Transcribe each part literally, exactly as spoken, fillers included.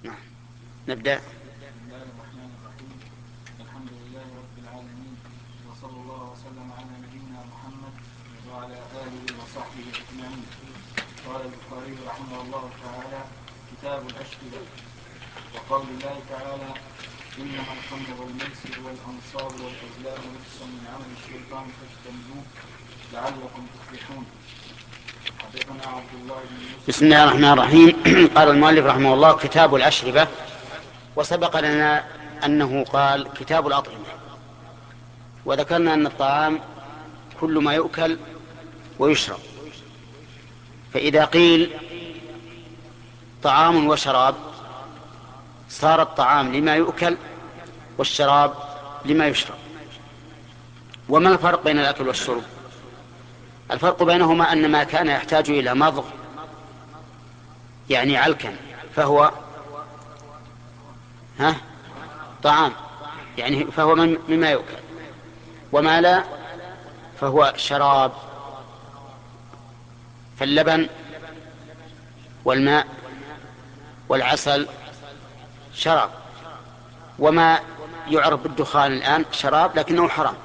نعم. نبدأ. بسم الله الرحمن الرحيم. الحمد لله رب العالمين، وصلى الله وسلم على نبينا محمد وعلى آله وصحبه أجمعين. قال البخاري رحمه الله تعالى: كتاب الأشربة. وقول الله تعالى: إنما الخمر والميسر والأنصاب والأزلام رجس من عمل الشيطان فاجتنبوه لعلكم تفلحون. حدثنا عبد الله بن يوسف. بسم الله الرحمن الرحيم. قال المؤلف رحمه الله: كتاب الأشربة. وسبق لنا أنه قال كتاب الأطعمة، وذكرنا أن الطعام كل ما يؤكل ويشرب، فإذا قيل طعام وشراب صار الطعام لما يؤكل والشراب لما يشرب. وما الفرق بين الأكل والشرب؟ الفرق بينهما أن ما كان يحتاج إلى مضغ يعني علكا فهو ها طعام، يعني فهو مما يؤكل، وما لا فهو شراب. فاللبن والماء والعسل شراب، وما يعرف بالدخان الآن شراب لكنه حرام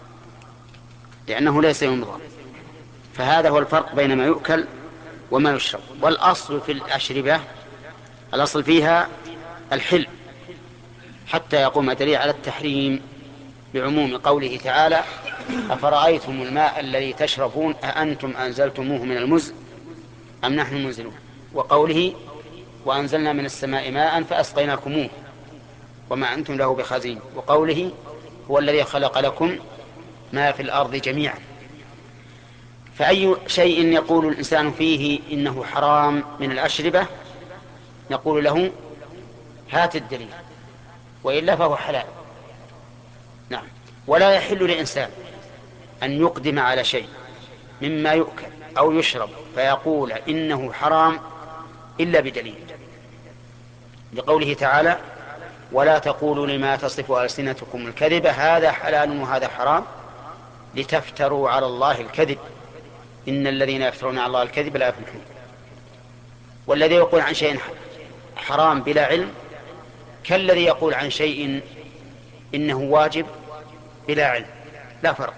لأنه ليس يمضغ. فهذا هو الفرق بين ما يؤكل وما يشرب. والأصل في الأشربة الأصل فيها الحل حتى يقوم دليل على التحريم بعموم قوله تعالى: أفرأيتم الماء الذي تشربون أأنتم أنزلتموه من المزن أم نحن المنزلون. وقوله: وأنزلنا من السماء ماء فأسقيناكموه وما أنتم له بخازين. وقوله: هو الذي خلق لكم ما في الأرض جميعا. فأي شيء يقول الإنسان فيه إنه حرام من الأشربة نقول له: هات الدليل، وإلا فهو حلال. نعم. ولا يحل لإنسان أن يقدم على شيء مما يؤكل أو يشرب فيقول إنه حرام إلا بدليل، لقوله تعالى: ولا تقولوا لما تصف ألسنتكم الكذب هذا حلال وهذا حرام لتفتروا على الله الكذب إن الذين يفترون على الله الكذب لا يفلحون. والذي يقول عن شيء حرام بلا علم كالذي يقول عن شيء إنه واجب بلا علم، لا فرق.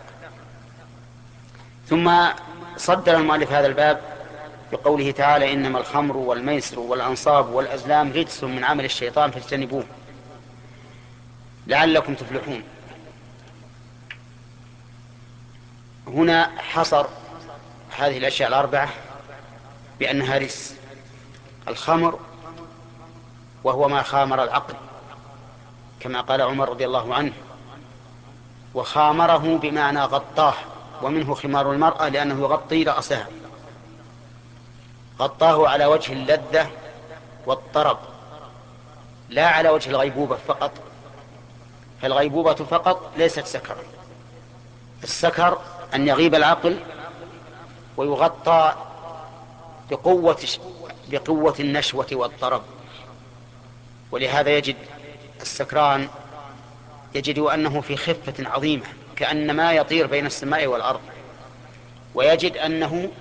ثم صدر المؤلف هذا الباب بقوله تعالى: إنما الخمر والميسر والأنصاب والأزلام رجس من عمل الشيطان فاجتنبوه لعلكم تفلحون. هنا حصر هذه الأشياء الأربعة بأنها رجس. الخمر وهو ما خامر العقل كما قال عمر رضي الله عنه، وخامره بمعنى غطاه، ومنه خمار المرأة لأنه يغطي رأسها، غطاه على وجه اللذة والطرب لا على وجه الغيبوبة فقط. فالغيبوبة فقط ليست سكرا. السكر أن يغيب العقل ويغطى بقوة, بقوة النشوة والطرب. ولهذا يجد السكران يجد أنه في خفة عظيمة كأنما يطير بين السماء والأرض، ويجد أنه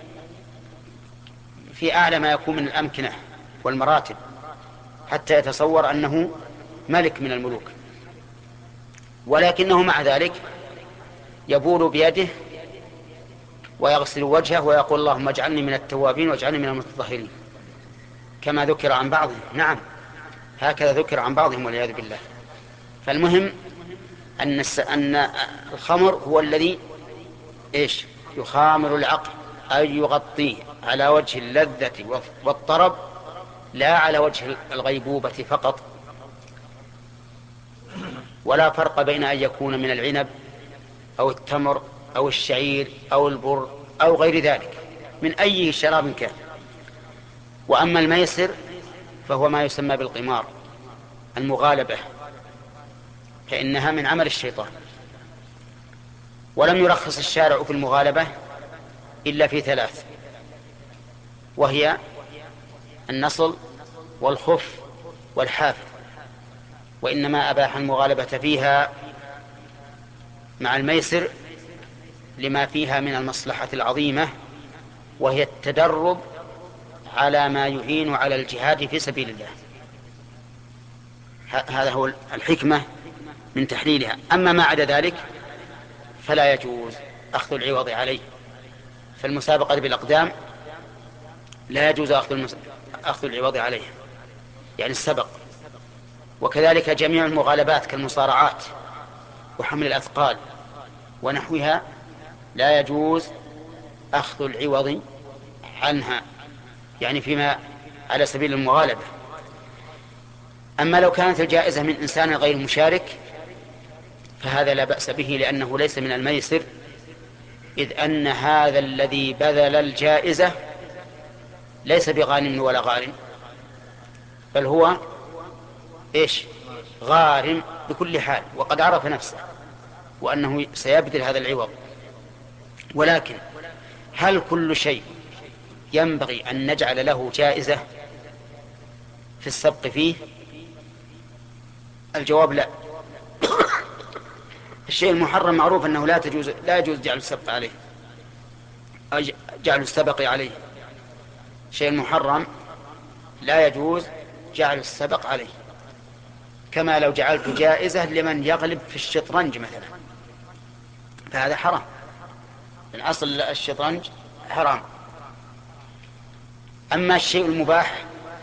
في أعلى ما يكون من الأمكنة والمراتب حتى يتصور أنه ملك من الملوك، ولكنه مع ذلك يبول بيده ويغسل وجهه ويقول: اللهم اجعلني من التوابين واجعلني من المتطهرين، كما ذكر عن بعضهم. نعم، هكذا ذكر عن بعضهم والعياذ بالله. فالمهم أن أن الخمر هو الذي إيش يخامر العقل، أي يغطيه على وجه اللذة والطرب لا على وجه الغيبوبة فقط. ولا فرق بين أن يكون من العنب أو التمر أو الشعير أو البر أو غير ذلك من أي شراب كان. وأما الميسر فهو ما يسمى بالقمار، المغالبة، فإنها من عمل الشيطان. ولم يرخص الشارع في المغالبة إلا في ثلاث، وهي النصل والخف والحافظ، وإنما أباح المغالبة فيها مع الميسر لما فيها من المصلحة العظيمة، وهي التدرب على ما يعين على الجهاد في سبيل الله. هذا هو الحكمة من تحليلها. أما ما عدا ذلك فلا يجوز أخذ العوض عليه. فالمسابقة بالأقدام لا يجوز أخذ, أخذ العوض عليه، يعني السبق. وكذلك جميع المغالبات كالمصارعات وحمل الأثقال ونحوها لا يجوز أخذ العوض عنها، يعني فيما على سبيل المغالبة. أما لو كانت الجائزة من إنسان غير مشارك فهذا لا بأس به، لأنه ليس من الميسر، إذ أن هذا الذي بذل الجائزة ليس بغانم ولا غارم، بل هو إيش؟ غارم بكل حال، وقد عرف نفسه وأنه سيبذل هذا العوض. ولكن هل كل شيء ينبغي أن نجعل له جائزة في السبق فيه؟ الجواب لا. الشيء المحرم معروف أنه لا تجوز لا يجوز جعل السبق عليه، جعل السبق عليه. شيء المحرم لا يجوز جعل السبق عليه، كما لو جعلت جائزة لمن يغلب في الشطرنج مثلا، فهذا حرام، من أصل الشطرنج حرام. أما الشيء المباح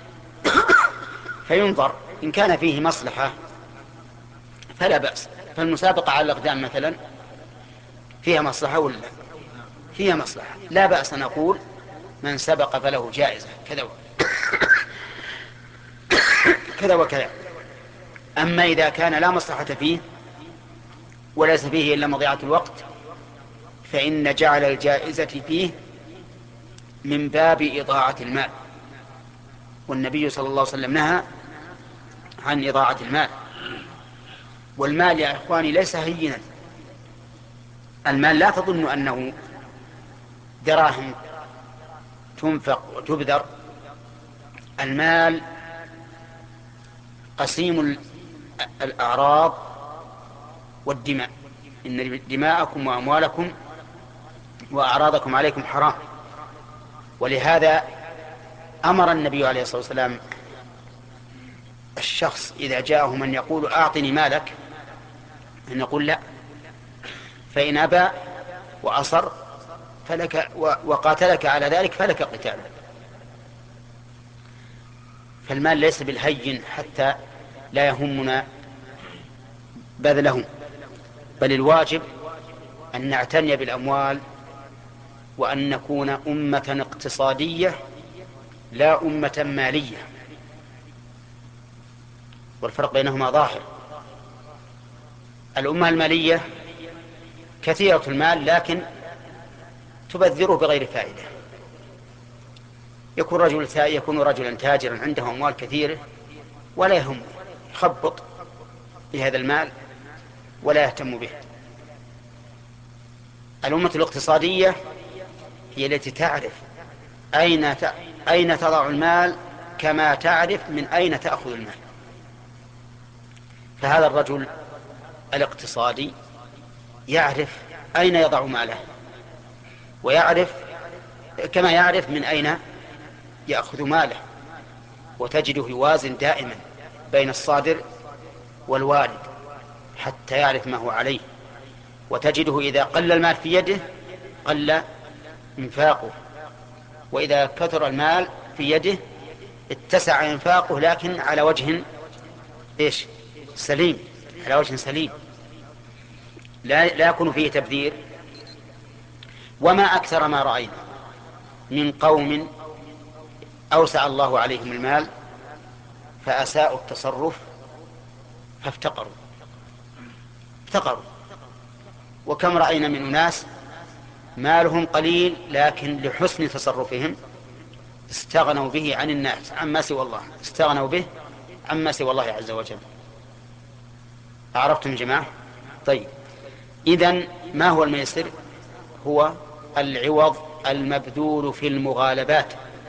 فينظر إن كان فيه مصلحة فلا بأس. فالمسابقة على الأقدام مثلا فيها مصلحة ولا فيها مصلحة؟ لا بأس أن نقول من سبق فله جائزة كذا و... كذا وكذا. أما إذا كان لا مصلحة فيه وليس فيه إلا مضيعة الوقت فإن جعل الجائزة فيه من باب إضاعة المال، والنبي صلى الله عليه وسلم نهى عن إضاعة المال. والمال يا إخواني ليس هينا. المال لا تظن أنه دراهم تنفق وتبذر. المال قسيم الأعراض والدماء، إن دماءكم وأموالكم وأعراضكم عليكم حرام. ولهذا أمر النبي عليه الصلاة والسلام الشخص إذا جاءه من يقول أعطني مالك أن يقول لا، فإن أبى وأصر فلك وقاتلك على ذلك فلك قتال. فالمال ليس بالهين حتى لا يهمنا بذله، بل الواجب أن نعتني بالأموال وأن نكون أمة اقتصادية لا أمة مالية، والفرق بينهما ظاهر. الأمة المالية كثيرة المال لكن تبذره بغير فائدة. يكون رجل يكون رجلا تاجرا عنده أموال كثيرة ولا يهم، يخبط بهذا المال ولا يهتم به. الأمة الاقتصادية هي التي تعرف أين أين تضع المال كما تعرف من أين تأخذ المال. فهذا الرجل الاقتصادي يعرف أين يضع ماله، ويعرف كما يعرف من أين يأخذ ماله، وتجده يوازن دائما بين الصادر والوارد حتى يعرف ما هو عليه. وتجده إذا قل المال في يده قل انفاقه، وإذا كثر المال في يده اتسع انفاقه لكن على وجه إيش؟ سليم، على وجه سليم لا, لا يكون فيه تبذير. وما أكثر ما رأينا من قوم أوسع الله عليهم المال فأساءوا التصرف فافتقروا افتقروا وكم رأينا من أناس مالهم قليل لكن لحسن تصرفهم استغنوا به عن الناس عما سوى الله، استغنوا به عما سوى الله عز وجل. عرفتم يا جماعة؟ طيب، إذن ما هو الميسر؟ هو العوض المبذول في المغالبات،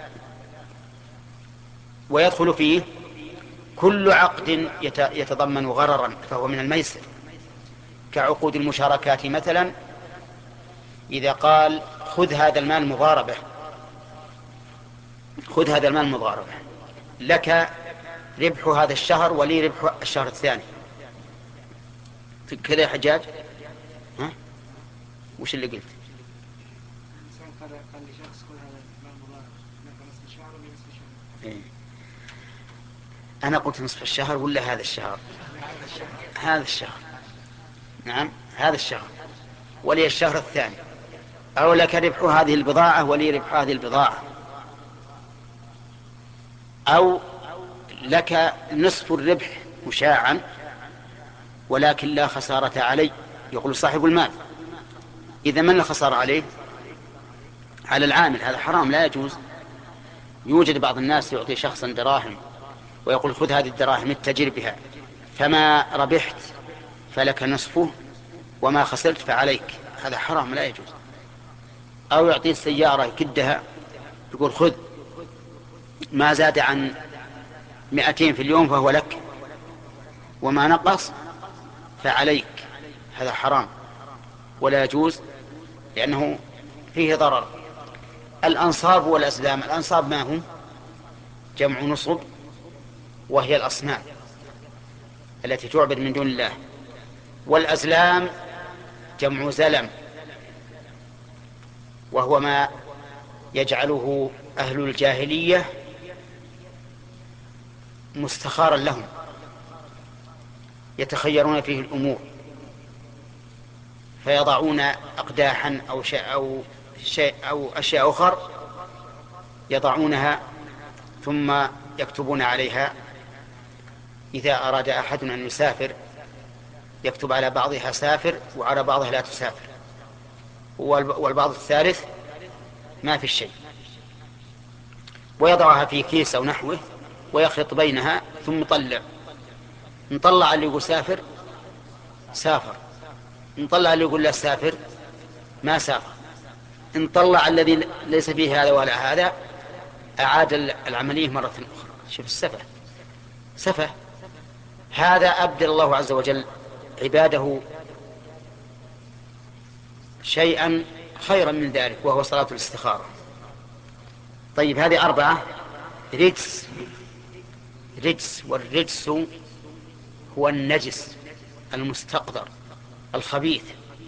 ويدخل فيه كل عقد يتضمن غررا فهو من الميسر، كعقود المشاركات مثلا. إذا قال خذ هذا المال مضاربة، خذ هذا المال مضاربة لك ربح هذا الشهر ولي ربح الشهر الثاني. كذا يا حجاج؟ ها؟ وش اللي قلت؟ إيه؟ أنا قلت نصف الشهر ولا هذا الشهر؟ هذا الشهر. نعم هذا الشهر ولي الشهر الثاني. أو لك ربح هذه البضاعة ولي ربح هذه البضاعة، أو لك نصف الربح مشاعا ولكن لا خسارة علي، يقول صاحب المال. إذا من الخسارة عليه؟ على العامل. هذا حرام لا يجوز. يوجد بعض الناس يعطي شخصا دراهم ويقول خذ هذه الدراهم اتجر بها، فما ربحت فلك نصفه وما خسرت فعليك. هذا حرام لا يجوز. أو يعطي السيارة يكدها يقول خذ ما زاد عن مئتين في اليوم فهو لك وما نقص فعليك. هذا حرام ولا يجوز لأنه فيه ضرر. الأنصاب والأزلام، الأنصاب ما هم؟ جمع نصب، وهي الأصنام التي تعبد من دون الله. والأزلام جمع زلم، وهو ما يجعله أهل الجاهلية مستخارا لهم، يتخيرون فيه الأمور، فيضعون أقداحا أو شيء أو شيء أو أشياء أخرى يضعونها ثم يكتبون عليها. إذا أراد أحد أن يسافر يكتب على بعضها سافر وعلى بعضها لا تسافر، والبعض الثالث ما في شيء، ويضعها في كيس أو نحوه ويخلط بينها ثم يطلع. نطلع اللي يقول سافر سافر، نطلع اللي يقول لا سافر ما سافر، نطلع الذي ليس فيه هذا ولا هذا، أعاد العملية مرة أخرى. شوف السفه سفه. هذا أبدل الله عز وجل عباده شيئا خيرا من ذلك وهو صلاة الاستخارة. طيب هذه أربعة. رجس. رجس، والرجس هو النجس المستقذر الخبيث.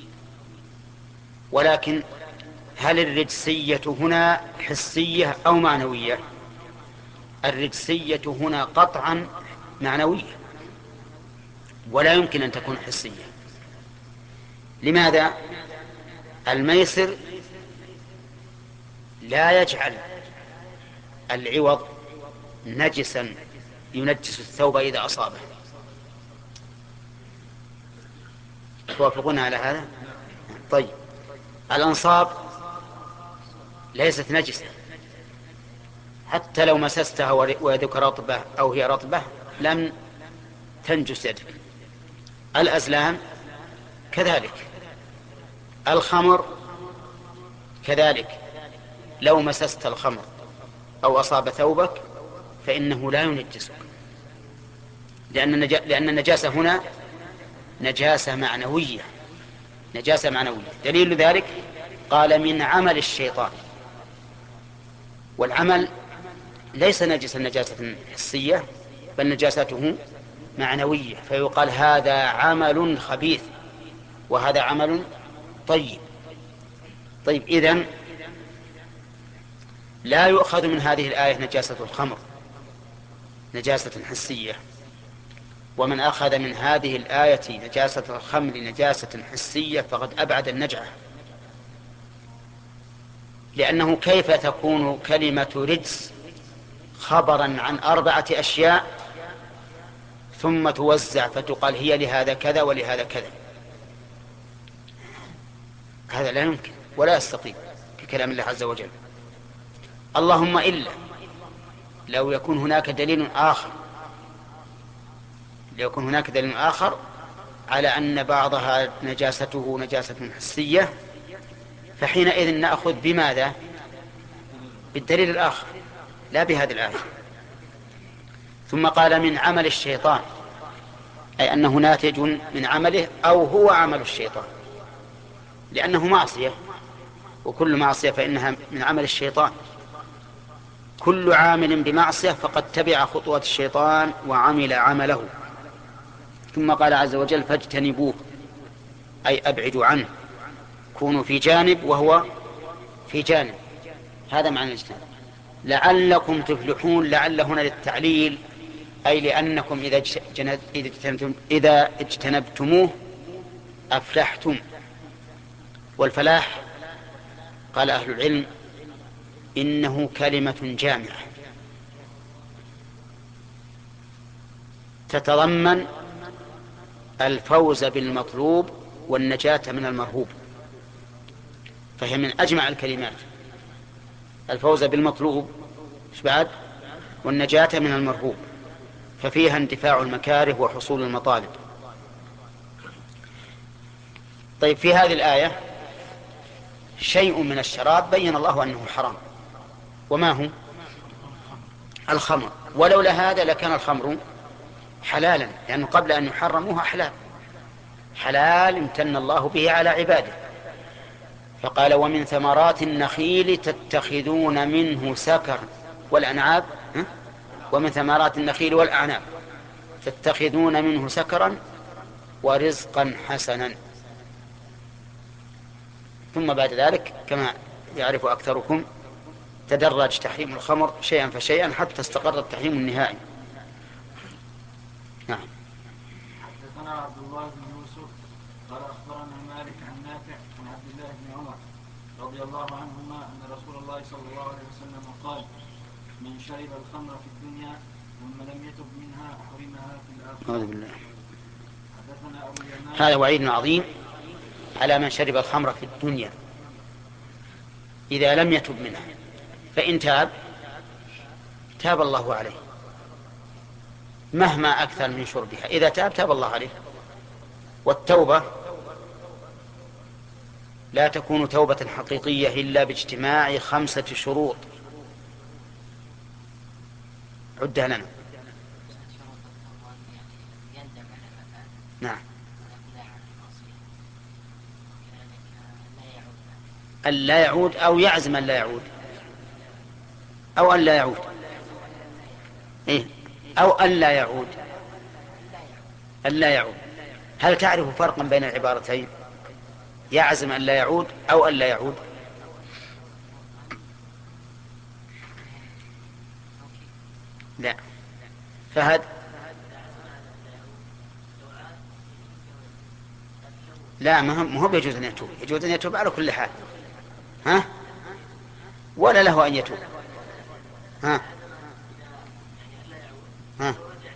ولكن هل الرجسية هنا حسية أو معنوية؟ الرجسية هنا قطعا معنوية، ولا يمكن أن تكون حسية. لماذا؟ الميسر لا يجعل العوض نجسا ينجس الثوب إذا أصابه. توافقون على هذا؟ طيب الأنصاب ليست نجسة، حتى لو مسستها ويدك رطبة أو هي رطبة لم تنجس يدك. الأزلام كذلك. الخمر كذلك، لو مسست الخمر أو أصاب ثوبك فإنه لا ينجسك، لأن لأن النجاسة هنا نجاسة معنوية. نجاسة معنوية. دليل ذلك قال من عمل الشيطان. والعمل ليس نجسا نجاسة حسية، بل نجاسته معنوية، فيقال هذا عمل خبيث وهذا عمل طيب. طيب إذن لا يؤخذ من هذه الآية نجاسة الخمر نجاسة حسية، ومن أخذ من هذه الآية نجاسة الخمر نجاسة حسية فقد أبعد النجعة. لأنه كيف تكون كلمة رجس خبرا عن أربعة أشياء ثم توزع فتقال هي لهذا كذا ولهذا كذا؟ هذا لا يمكن ولا يستطيع في كلام الله عز وجل. اللهم إلا لو يكون هناك دليل آخر لو يكون هناك دليل آخر على أن بعضها نجاسته نجاسة حسية، فحينئذ نأخذ بماذا؟ بالدليل الآخر لا بهذه الآية. ثم قال من عمل الشيطان، أي أنه ناتج من عمله أو هو عمل الشيطان، لأنه معصية، وكل معصية فإنها من عمل الشيطان. كل عامل بمعصية فقد تبع خطوة الشيطان وعمل عمله. ثم قال عز وجل فاجتنبوه، أي أبعدوا عنه، كونوا في جانب وهو في جانب. هذا معنى الاجتناب. لعلكم تفلحون، لعل هنا للتعليل، أي لأنكم إذا اجتنبتم إذا اجتنبتموه أفلحتم. والفلاح قال أهل العلم إنه كلمة جامعة تتضمن الفوز بالمطلوب والنجاة من المرهوب، فهي من أجمع الكلمات. الفوز بالمطلوب بعد والنجاة من المرهوب، ففيها اندفاع المكاره وحصول المطالب. طيب، في هذه الآية شيء من الشراب بين الله أنه حرام، وما هو؟ الخمر. ولولا هذا لكان الخمر حلالا، لأنه قبل أن يحرموه حلال، حلال امتن الله به على عباده. فقال ومن ثمرات النخيل تتخذون منه سكرا والأعناب، ومن ثمرات النخيل والأعناب تتخذون منه سكرا ورزقا حسنا. ثم بعد ذلك كما يعرف أكثركم تدرج تحريم الخمر شيئا فشيئا حتى استقر التحريم النهائي. نعم. حدثنا عبد الله بن يوسف قال أخبرنا مالك عن نافع عن عبد الله بن عمر رضي الله عنهما أن رسول الله صلى الله عليه وسلم قال من شرب الخمر في الدنيا ثم لم يتب منها حرمها في الآخرة. أعوذ بالله. حدثنا أبو اليمان. هذا وعيد عظيم على من شرب الخمر في الدنيا إذا لم يتب منها، فإن تاب تاب الله عليه مهما أكثر من شربها. إذا تاب تاب الله عليه. والتوبة لا تكون توبة حقيقية إلا باجتماع خمسة شروط. عدها لنا. نعم. أن لا يعود أو يعزم أن لا يعود أو أن لا يعود إيه؟ أو أن لا يعود أن لا يعود. هل تعرف فرقا بين العبارتين؟ يعزم أن لا يعود أو أن لا يعود؟ لا. فهد لا، ما هو بيجوز أن يتوب، يجوز أن يتوب على كل حال. ها؟ ولا له أن يتوب. ها؟ ها؟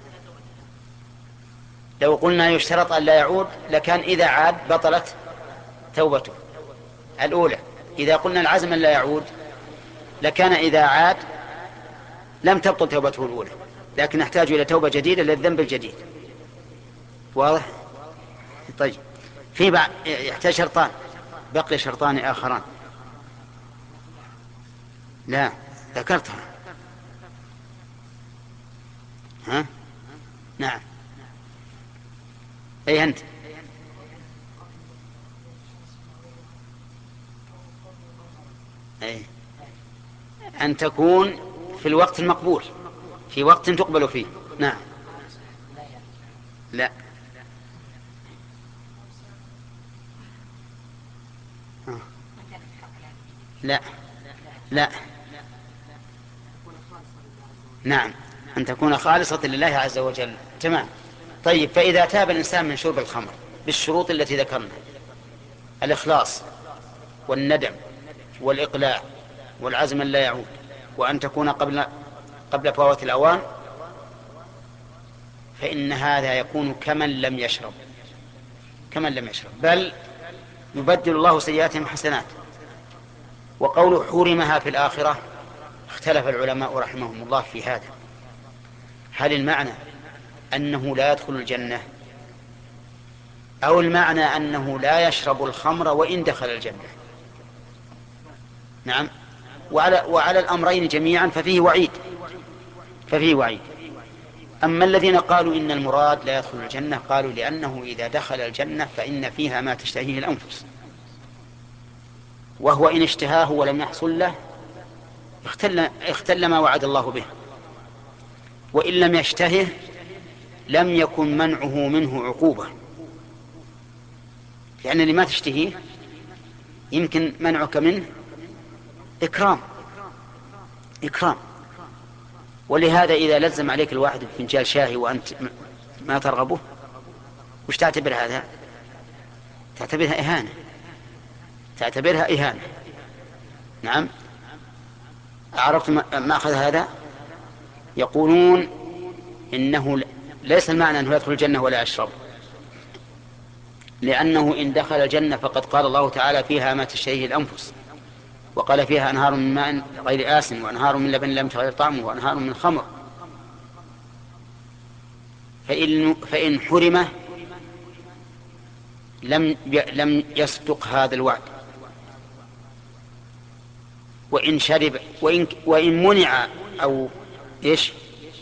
لو قلنا يشترط أن لا يعود لكان إذا عاد بطلت توبته الأولى. إذا قلنا العزم أن لا يعود لكان إذا عاد لم تبطل توبته الأولى، لكن نحتاج إلى توبة جديدة للذنب الجديد. واضح؟ طيب، في بعض يحتاج شرطان، بقي شرطان آخران. لا، ذكرتها. ها؟ نعم. أي أنت؟ أي أن تكون في الوقت المقبول، في وقت تقبل فيه. نعم. لا. لا لا. نعم، أن تكون خالصة لله عز وجل. تمام. طيب، فإذا تاب الإنسان من شرب الخمر بالشروط التي ذكرنا، الإخلاص والندم والإقلاع والعزم أن لا يعود وأن تكون قبل قبل فوات الأوان، فإن هذا يكون كمن لم يشرب، كمن لم يشرب، بل يبدل الله سيئاتهم حسنات. وقول حرمها في الآخرة اختلف العلماء رحمهم الله في هذا. هل المعنى أنه لا يدخل الجنة، أو المعنى أنه لا يشرب الخمر وإن دخل الجنة؟ نعم. وعلى, وعلى الأمرين جميعا ففيه وعيد، ففيه وعيد. أما الذين قالوا إن المراد لا يدخل الجنة قالوا لأنه إذا دخل الجنة فإن فيها ما تشتهيه الأنفس، وهو إن اشتهاه ولم يحصل له اختل, اختل ما وعد الله به. وإن لم يشتهه لم يكن منعه منه عقوبة، لأن اللي ما تشتهيه يمكن منعك منه إكرام إكرام. ولهذا إذا لزم عليك الواحد بفنجان شاهي وأنت ما ترغبه، وش تعتبر هذا؟ تعتبرها إهانة، تعتبرها إهانة. نعم. عرفت ما أخذ هذا؟ يقولون إنه ليس المعنى أنه يدخل الجنة ولا يشرب، لأنه إن دخل الجنة فقد قال الله تعالى فيها ما تشتهيه الأنفس، وقال فيها أنهار من ماء غير آسن وأنهار من لبن لم يتغير طعمه وأنهار من خمر. فإن, فإن حرمه لم لم يصدق هذا الوعد. وإن شرب وإن, وإن منع أو إيش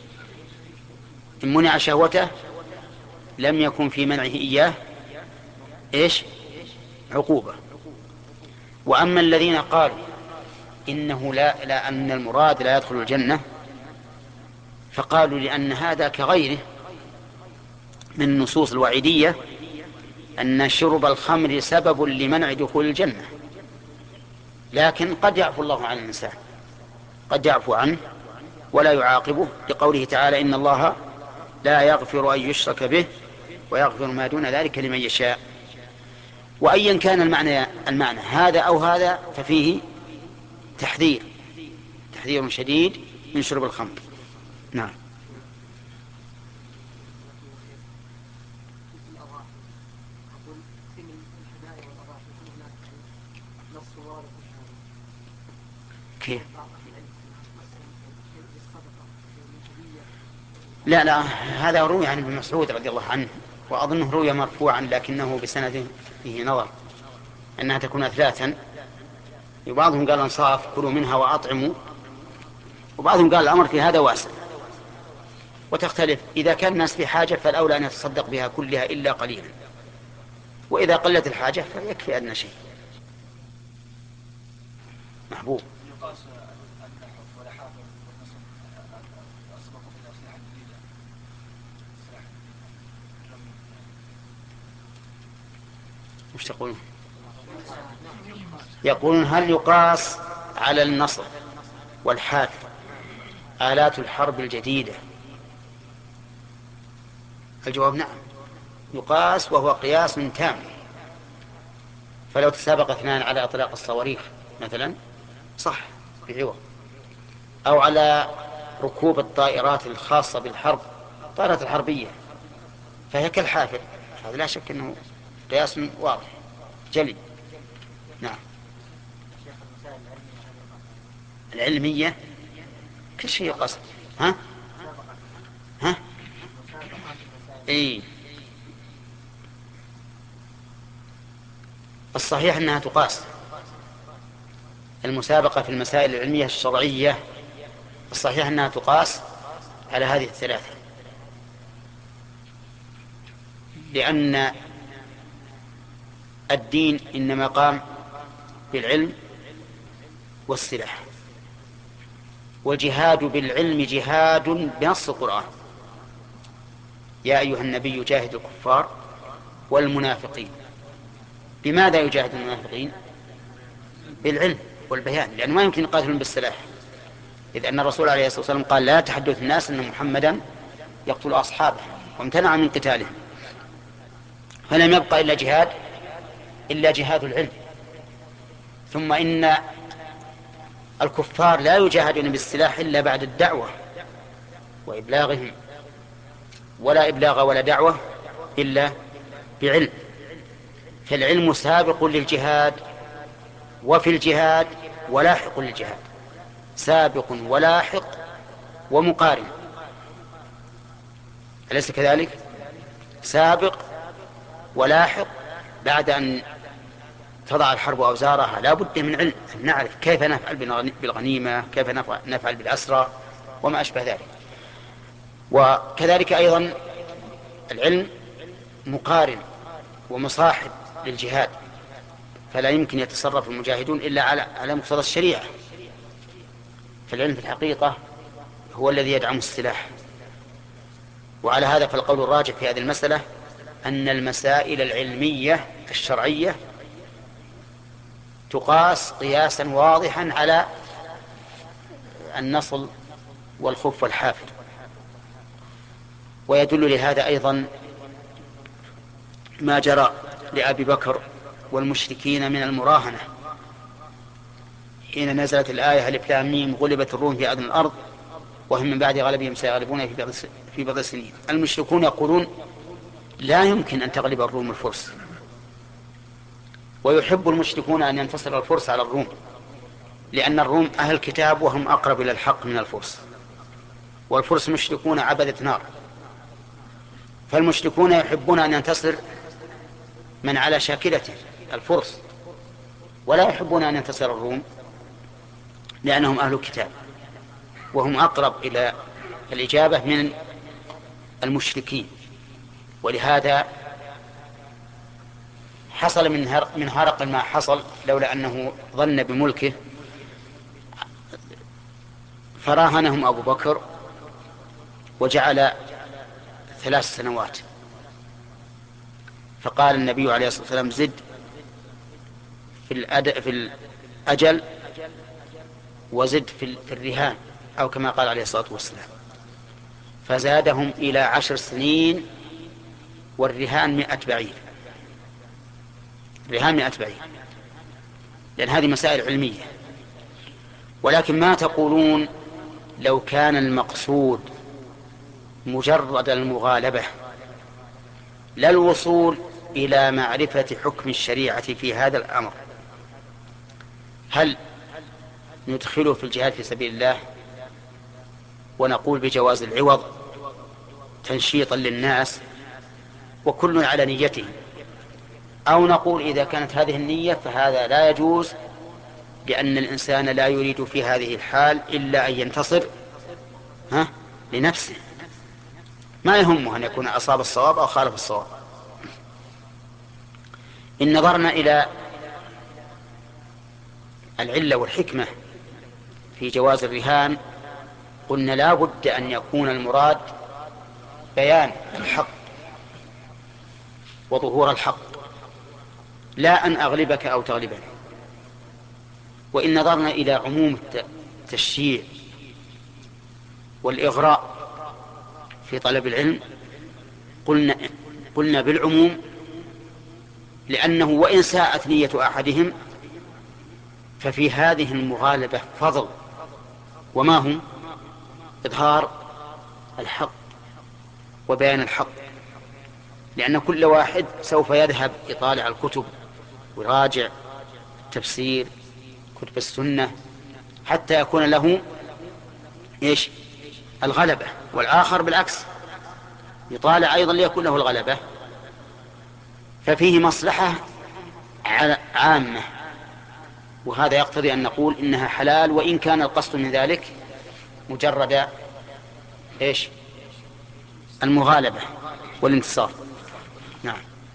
إن منع شهوته لم يكن في منعه إياه إيش عقوبة. وأما الذين قالوا إنه لا, لا أن المراد لا يدخل الجنة، فقالوا لأن هذا كغيره من النصوص الوعيدية أن شرب الخمر سبب لمنع دخول الجنة، لكن قد يعفو الله عن الإنسان، قد يعفو عنه ولا يعاقبه، لقوله تعالى إن الله لا يغفر أن يشرك به ويغفر ما دون ذلك لمن يشاء. وأيا كان المعنى, المعنى هذا أو هذا ففيه تحذير تحذير شديد من شرب الخمر. نعم. كيف؟ لا لا هذا روي عن ابن مسعود رضي الله عنه، وأظنه روي مرفوعا لكنه بسند فيه نظر، أنها تكون أثلاثا. وبعضهم قال انصاف كلوا منها وأطعموا، وبعضهم قال الأمر في هذا واسع، وتختلف. إذا كان الناس في حاجة فالأولى أن يتصدق بها كلها إلا قليلا، وإذا قلت الحاجة فيكفي أدنى شيء. محبوب. وش تقولون؟ يقولون هل يقاس على النصر والحاف آلات الحرب الجديدة؟ الجواب نعم، يقاس، وهو قياس تام. فلو تسابق اثنان على إطلاق الصواريخ مثلا صح بعوض، أو على ركوب الطائرات الخاصة بالحرب، الطائرات الحربية، فهي كالحافر. هذا لا شك أنه قياس واضح جلي. نعم. العلمية كل شيء يقاس. ها ها اي الصحيح أنها تقاس. المسابقة في المسائل العلمية الشرعية الصحيح أنها تقاس على هذه الثلاثة، لأن الدين إنما قام بالعلم والسلاح، والجهاد بالعلم جهاد بنص القرآن: يا أيها النبي جاهد الكفار والمنافقين. بماذا يجاهد المنافقين؟ بالعلم والبيان، لأنه ما يمكن يقاتلون بالسلاح، إذ أن الرسول عليه الصلاة والسلام قال: لا تحدث الناس أن محمدا يقتل أصحابه، وامتنع من قتالهم. فلم يبقى إلا جهاد إلا جهاد العلم. ثم إن الكفار لا يجاهدون بالسلاح إلا بعد الدعوة وإبلاغهم، ولا إبلاغ ولا دعوة إلا بعلم. فالعلم سابق للجهاد، وفي الجهاد ولاحق للجهاد، سابق ولاحق ومقارن، أليس كذلك؟ سابق ولاحق. بعد أن تضع الحرب أوزارها لا بد من علم، أن نعرف كيف نفعل بالغنيمة، كيف نفعل بالأسرى وما أشبه ذلك. وكذلك أيضا العلم مقارن ومصاحب للجهاد، فلا يمكن يتصرف المجاهدون إلا على على مقتضى الشريعة. فالعلم في الحقيقة هو الذي يدعم السلاح. وعلى هذا فالقول الراجح في هذه المسألة أن المسائل العلمية الشرعية تقاس قياسا واضحا على النصل والخف والحافر. ويدل لهذا أيضا ما جرى لأبي بكر والمشركين من المراهنة حين نزلت الآية ألف لام ميم غلبت الروم في أدنى الأرض وهم من بعد غلبهم سيغلبون في بضع سنين. المشركون يقولون لا يمكن أن تغلب الروم الفرس، ويحب المشركون أن ينتصر الفرس على الروم، لأن الروم أهل الكتاب وهم أقرب إلى الحق من الفرس، والفرس مشركون عبدة نار. فالمشركون يحبون أن ينتصر من على شاكلته الفرس، ولا يحبون أن ينتصر الروم لأنهم أهل الكتاب وهم أقرب إلى الإجابة من المشركين. ولهذا حصل من هرقل ما حصل لولا أنه ظن بملكه، فراهنهم أبو بكر وجعل ثلاث سنوات. فقال النبي عليه الصلاة والسلام زد في, الأد... في الأجل وزد في الرهان، أو كما قال عليه الصلاة والسلام، فزادهم إلى عشر سنين، والرهان مئة بعير. الرهان مئة بعير، لأن هذه مسائل علمية. ولكن ما تقولون لو كان المقصود مجرد المغالبة لا الوصول إلى معرفة حكم الشريعة في هذا الأمر، هل ندخله في الجهاد في سبيل الله ونقول بجواز العوض تنشيطا للناس وكل على نيته، أو نقول إذا كانت هذه النية فهذا لا يجوز، لأن الإنسان لا يريد في هذه الحال إلا أن ينتصر ها لنفسه، ما يهمه أن يكون أصاب الصواب أو خالف الصواب. إن نظرنا إلى العلة والحكمة في جواز الرهان قلنا لا بد أن يكون المراد بيان الحق وظهور الحق، لا أن أغلبك أو تغلبني. وإن نظرنا إلى عموم التشجيع والإغراء في طلب العلم قلنا, قلنا بالعموم، لأنه وإن ساءت نية أحدهم ففي هذه المغالبة فضل، وما هم إظهار الحق وبيان الحق، لأن كل واحد سوف يذهب يطالع الكتب ويراجع التفسير كتب السنة حتى يكون له إيش الغلبة، والآخر بالعكس يطالع أيضا ليكون له الغلبة. ففيه مصلحة عامة، وهذا يقتضي أن نقول إنها حلال، وإن كان القصد من ذلك مجرد إيش المغالبة والانتصار. نعم.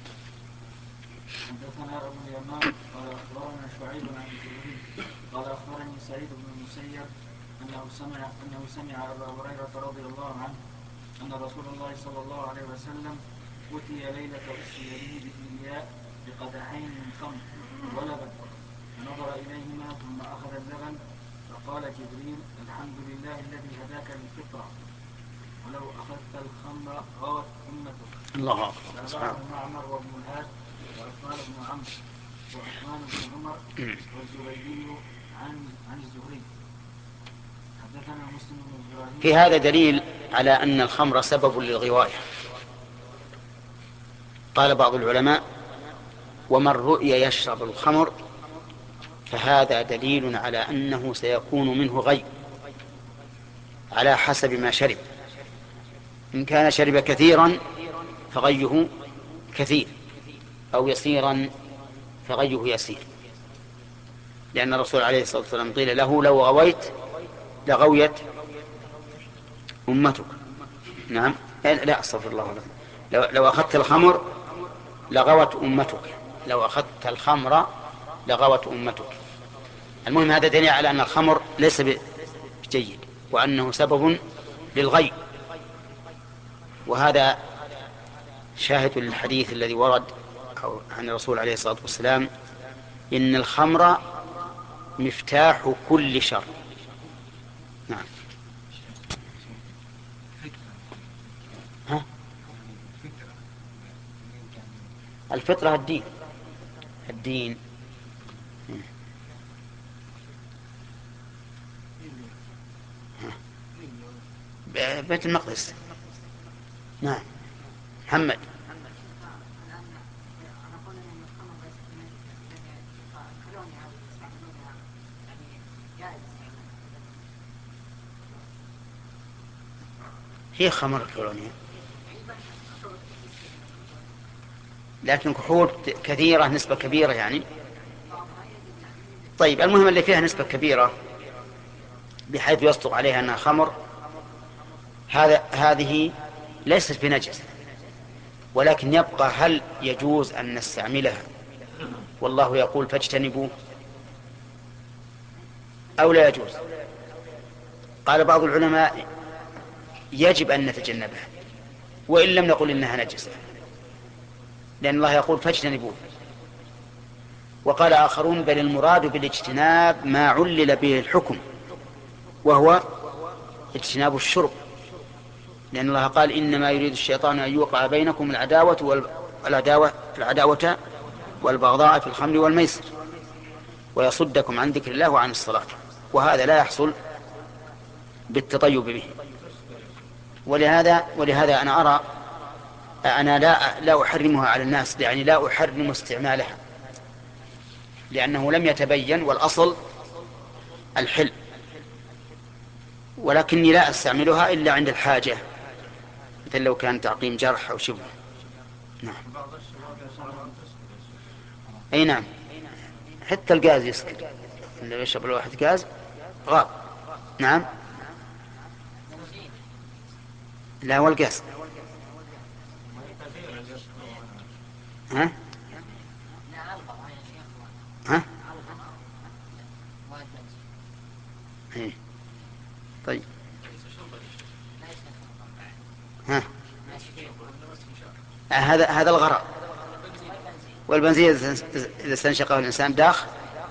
حدثنا ابو اليمان قال اخبرنا شعيب عن الزهري قال اخبرني سعيد بن المسيب انه سمع انه سمع ابا هريره رضي الله عنه ان رسول الله صلى الله عليه وسلم أتي ليلة أسري به بالإلياء بقدحين من خمر ولبن، فنظر إليهما ثم أخذ اللبن فقال جبريل الحمد لله الذي هداك للفطرة، ولو أخذت الخمر غوت أمتك. الله أكبر. تابعه معمر وابن الهاد وعثمان بن عمرو وعثمان بن عمر والزبيدي عن عن الزهري. حدثنا مسلم بن إبراهيم. في هذا دليل على أن الخمر سبب للغواية. قال بعض العلماء ومن رؤي يشرب الخمر فهذا دليل على أنه سيكون منه غي على حسب ما شرب، إن كان شرب كثيرا فغيه كثير، أو يسيرا فغيه يسير، لأن الرسول عليه الصلاة والسلام قيل له لو غويت لغويت أمتك. نعم لا أستغفر الله لكم. لو, لو أخذت الخمر لغوت أمتك، لو أخذت الخمر لغوت أمتك. المهم هذا دليل على أن الخمر ليس جيد، وأنه سبب للغي. وهذا شاهد للحديث الذي ورد عن الرسول عليه الصلاة والسلام: إن الخمر مفتاح كل شر. نعم. ها؟ الفطرة الدين الدين بيت المقدس. نعم. محمد. هي خمر الكولونيا، لكن كحول كثيرة نسبة كبيرة يعني. طيب، المهم اللي فيها نسبة كبيرة بحيث يصدق عليها أنها خمر، هذا هذه ليست بنجس، ولكن يبقى هل يجوز أن نستعملها والله يقول فاجتنبوه أو لا يجوز؟ قال بعض العلماء يجب أن نتجنبها وإن لم نقل إنها نجسة، لأن الله يقول فاجتنبوه. وقال آخرون بل المراد بالاجتناب ما علل به الحكم، وهو اجتناب الشرب، لأن الله قال إنما يريد الشيطان أن يوقع بينكم العداوة والعداوة العداوة والبغضاء في الخمر والميسر ويصدكم عن ذكر الله وعن الصلاة، وهذا لا يحصل بالتطيب به. ولهذا ولهذا أنا أرى أنا لا لا أحرمها على الناس، يعني لا أحرم استعمالها، لأنه لم يتبين والأصل الحل، ولكني لا أستعملها إلا عند الحاجة، مثل لو كان تعقيم جرح أو شبه. نعم. أي نعم، حتى الغاز يسكر، اللي يشرب الواحد غاز غاب. نعم. لا، والغاز. ها؟ ها؟ ايه. طيب. ها؟ آه هذا هذا الغرض. والبنزين إذا استنشقه الإنسان داخ.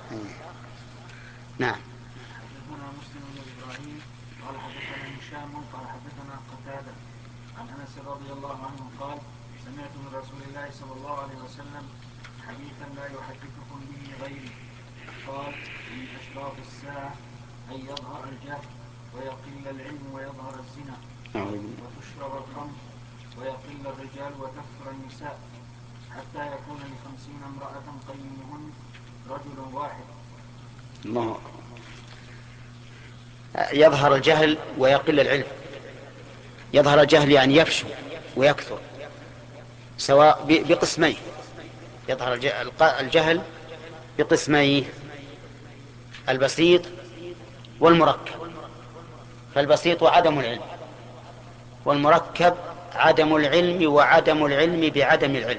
نعم. حدثنا مسلم بن ابراهيم قال حدثنا هشام قال حدثنا قتادة عن انس رضي الله عنه قال سمعت من رسول الله صلى الله عليه وسلم حديثا لا يحدثكم به غيري قال من اشراط الساعة ان يظهر الجهل ويقل العلم ويظهر الزنا وتشرب الخمر ويقل الرجال وتكثر النساء حتى يكون لخمسين امرأة قيمهن رجل واحد. الله. يظهر الجهل ويقل العلم. يظهر الجهل يعني يفشو ويكثر، سواء بقسميه. يظهر الجهل بقسميه: البسيط والمركب. فالبسيط عدم العلم، والمركب عدم العلم وعدم العلم بعدم العلم.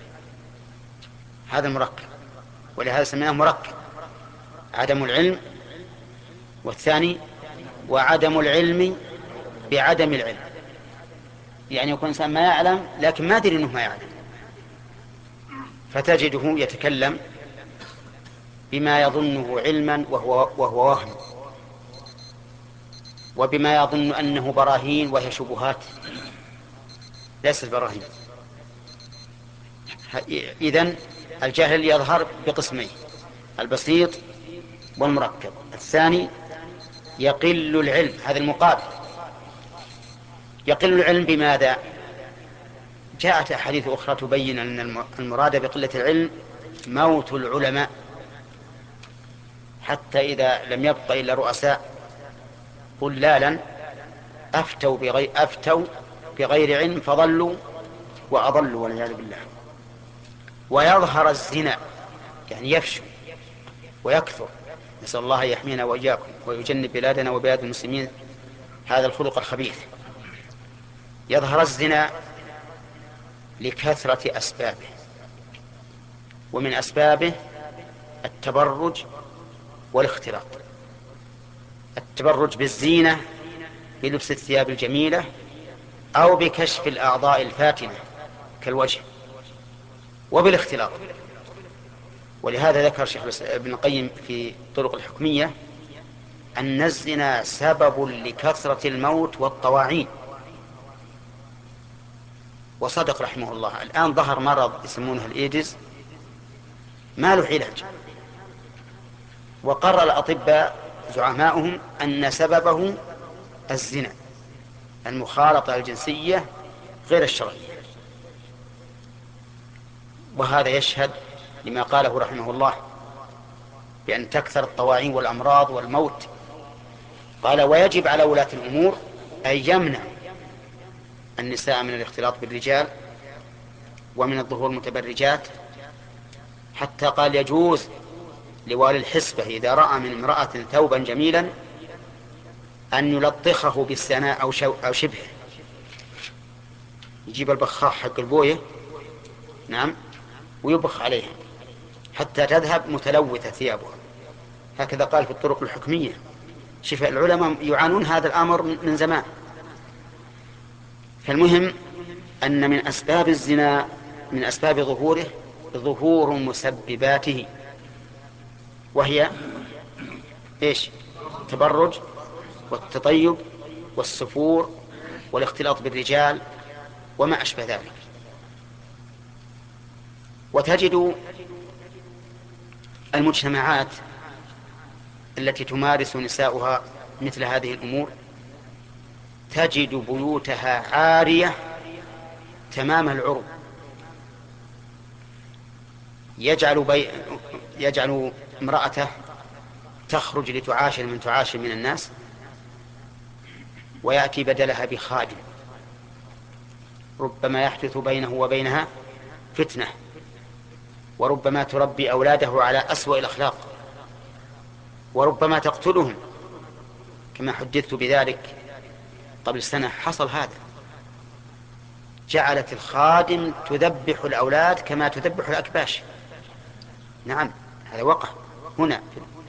هذا المركب، ولهذا سميناه مركب: عدم العلم، والثاني وعدم العلم بعدم العلم. يعني يكون إنسان ما يعلم لكن ما أدري أنه ما يعلم، فتجده يتكلم بما يظنه علما وهو, وهو وهم، وبما يظن أنه براهين وهي شبهات ليست براهين. إذن الجهل يظهر بقسمين: البسيط والمركب. الثاني يقل العلم، هذا المقابل. يقل العلم بماذا؟ جاءت أحاديث أخرى تبين أن المراد بقلة العلم موت العلماء، حتى إذا لم يبق إلا رؤساء ضلالا أفتوا بغير, أفتوا بغير علم فضلوا وأضلوا والعياذ بالله. ويظهر الزنا، يعني يفشو ويكثر. نسأل الله يحمينا وإياكم ويجنب بلادنا وبلاد المسلمين هذا الخلق الخبيث. يظهر الزنا لكثرة أسبابه، ومن أسبابه التبرج والاختلاط. التبرج بالزينة بلبس الثياب الجميلة أو بكشف الأعضاء الفاتنة كالوجه وبالاختلاط. ولهذا ذكر شيخ ابن القيم في طرق الحكمية أن الزنا سبب لكثرة الموت والطواعين، وصدق رحمه الله. الآن ظهر مرض يسمونه الإيدز ما له علاج، وقرر الأطباء زعماؤهم أن سببه الزنا، المخالطة الجنسية غير الشرعية. وهذا يشهد لما قاله رحمه الله بأن تكثر الطواعين والأمراض والموت. قال: ويجب على ولاة الأمور أن يمنع النساء من الاختلاط بالرجال ومن الظهور المتبرجات، حتى قال: يجوز لوالي الحسبة إذا رأى من امرأة ثوبا جميلا أن يلطخه بالسناء أو, أو شبهه، يجيب البخاخ حق البوية، نعم، ويبخ عليها حتى تذهب متلوثة ثيابها. هكذا قال في الطرق الحكمية. شوف العلماء يعانون هذا الأمر من زمان. فالمهم أن من أسباب الزنا، من أسباب ظهوره، ظهور مسبباته، وهي إيش؟ التبرج والتطيب والسفور والاختلاط بالرجال وما أشبه ذلك. وتجد المجتمعات التي تمارس نساؤها مثل هذه الأمور تجد بيوتها عارية تمام العرب، يجعل, بي... يجعل امرأته تخرج لتعاشر من تعاشر من الناس، ويأتي بدلها بخادم، ربما يحدث بينه وبينها فتنة، وربما تربي أولاده على أسوأ الأخلاق، وربما تقتلهم، كما حدثت بذلك قبل سنة. حصل هذا، جعلت الخادم تذبح الأولاد كما تذبح الأكباش. نعم، هذا وقع هنا،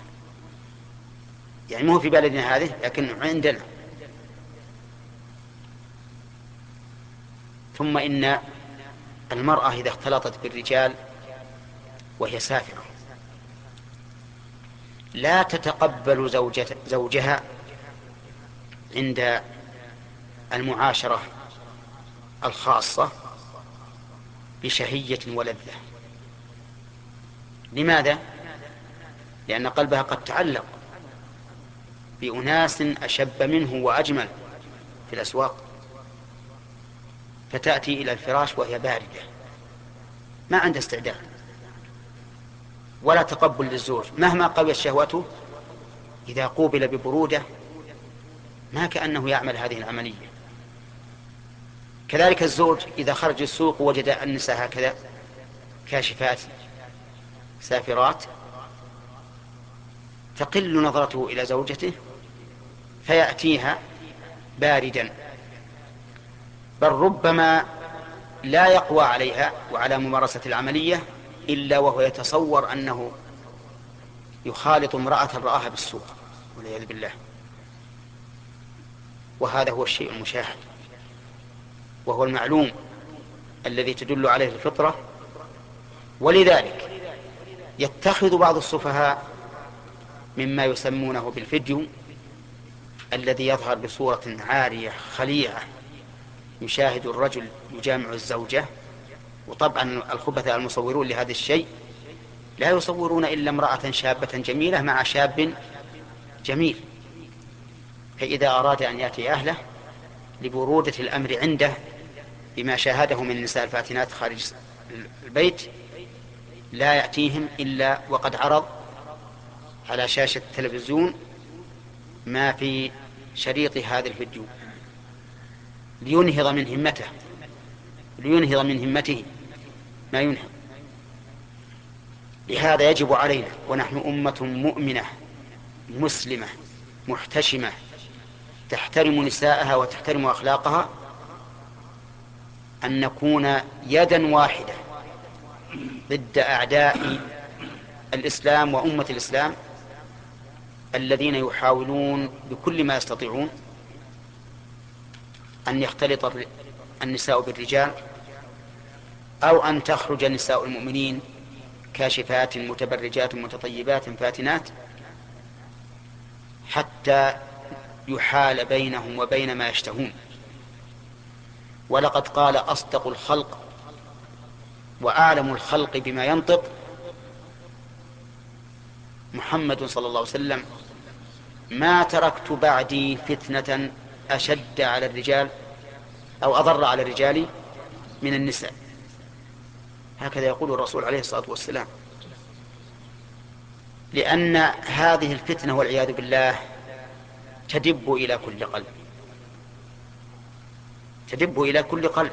يعني مو في بلدنا هذه لكن عندنا. ثم إن المرأة إذا اختلطت بالرجال وهي سافرة لا تتقبل زوجة زوجها عند المعاشرة الخاصة بشهية ولذة. لماذا؟ لأن قلبها قد تعلق بأناس أشب منه وأجمل في الأسواق، فتأتي إلى الفراش وهي باردة، ما عندها استعداد ولا تقبل للزوج مهما قويت شهوته. إذا قوبل ببرودة ما كأنه يعمل هذه العملية. كذلك الزوج إذا خرج السوق وجد النساء هكذا كاشفات سافرات تقل نظرته إلى زوجته فيأتيها باردا، بل ربما لا يقوى عليها وعلى ممارسة العملية إلا وهو يتصور أنه يخالط امرأة رآها بالسوق والعياذ بالله. وهذا هو الشيء المشاهد وهو المعلوم الذي تدل عليه الفطرة. ولذلك يتخذ بعض السفهاء مما يسمونه بالفيديو الذي يظهر بصورة عارية خليعة، يشاهد الرجل يجامع الزوجة. وطبعا الخبثاء المصورون لهذا الشيء لا يصورون إلا امرأة شابة جميلة مع شاب جميل، فإذا أراد أن يأتي أهله لبرودة الأمر عنده بما شاهده من النساء الفاتنات خارج البيت لا يأتيهم إلا وقد عرض على شاشة التلفزيون ما في شريط هذا الفيديو لينهض من همته لينهض من همته ما ينهض. لهذا يجب علينا ونحن أمة مؤمنة مسلمة محتشمة تحترم نساءها وتحترم أخلاقها أن نكون يدا واحدة ضد أعداء الإسلام وأمة الإسلام الذين يحاولون بكل ما يستطيعون أن يختلط النساء بالرجال، أو أن تخرج نساء المؤمنين كاشفات متبرجات متطيبات فاتنات، حتى يحال بينهم وبين ما يشتهون. ولقد قال أصدق الخلق وأعلم الخلق بما ينطق محمد صلى الله عليه وسلم: ما تركت بعدي فتنة أشد على الرجال أو أضر على الرجال من النساء. هكذا يقول الرسول عليه الصلاة والسلام، لأن هذه الفتنة والعياذ بالله تدب إلى كل قلب، تدب إلى كل قلب.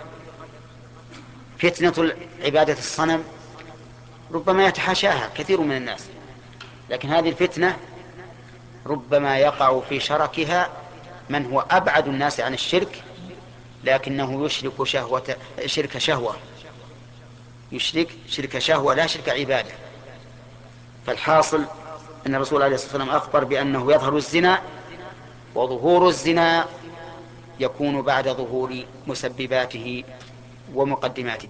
فتنة عبادة الصنم ربما يتحاشاها كثير من الناس، لكن هذه الفتنة ربما يقع في شركها من هو أبعد الناس عن الشرك، لكنه يشرك شهوة شرك شهوة يشرك شرك شهوة لا شرك عبادة. فالحاصل أن الرسول عليه الصلاة والسلام أخبر بأنه يظهر الزنا، وظهور الزنا يكون بعد ظهور مسبباته ومقدماته.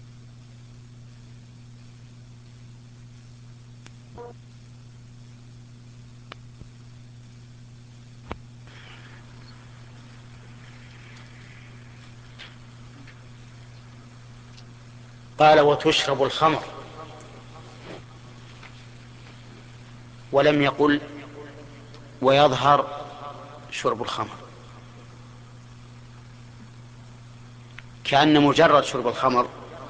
قال: وتشرب الخمر، ولم يقل ويظهر شرب الخمر، كأن مجرد شرب الخمر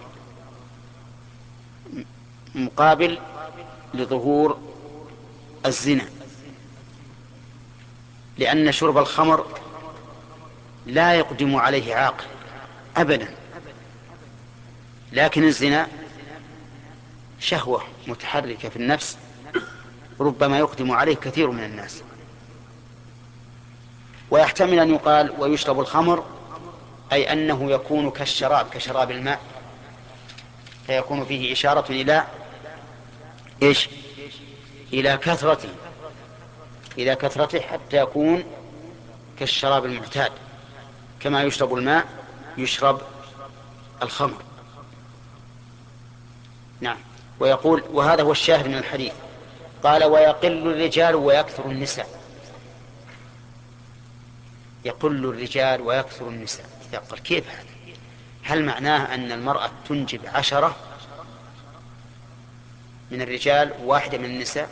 مقابل لظهور الزنا، لأن شرب الخمر لا يقدم عليه عاقل أبدا، لكن الزنا شهوة متحركة في النفس ربما يقدم عليه كثير من الناس. ويحتمل أن يقال ويشرب الخمر أي أنه يكون كالشراب، كشراب الماء، فيكون فيه إشارة إلى إيش؟ إلى كثرته إلى كثرته حتى يكون كالشراب المعتاد، كما يشرب الماء يشرب الخمر. نعم. ويقول، وهذا هو الشاهد من الحديث، قال: ويقل الرجال ويكثر النساء. يقل الرجال ويكثر النساء، قال كيف هذا؟ هل معناه أن المرأة تنجب عشرة من الرجال وواحدة من النساء؟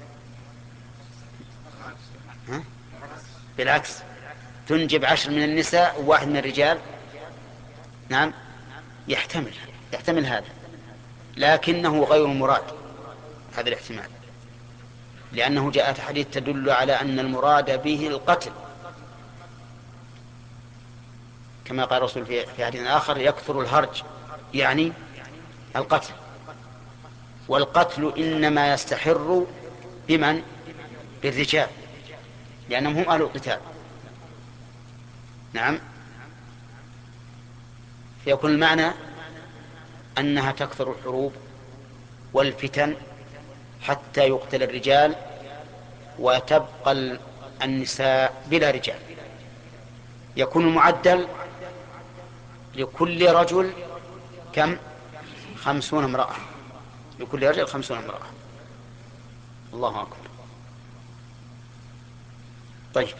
ها؟ بالعكس، تنجب عشر من النساء وواحد من الرجال. نعم، يحتمل يحتمل هذا، لكنه غير مراد هذا الاحتمال، لأنه جاءت حديث تدل على أن المراد به القتل، كما قال الرسول في حديث آخر: يكثر الهرج، يعني القتل. والقتل إنما يستحر بمن؟ بالرجال، لأنهم هم أهل القتال. نعم. فيكون المعنى أنها تكثر الحروب والفتن حتى يقتل الرجال وتبقى النساء بلا رجال. يكون المعدل لكل رجل كم؟ خمسون امرأة، لكل رجل خمسون امرأة. الله أكبر. طيب،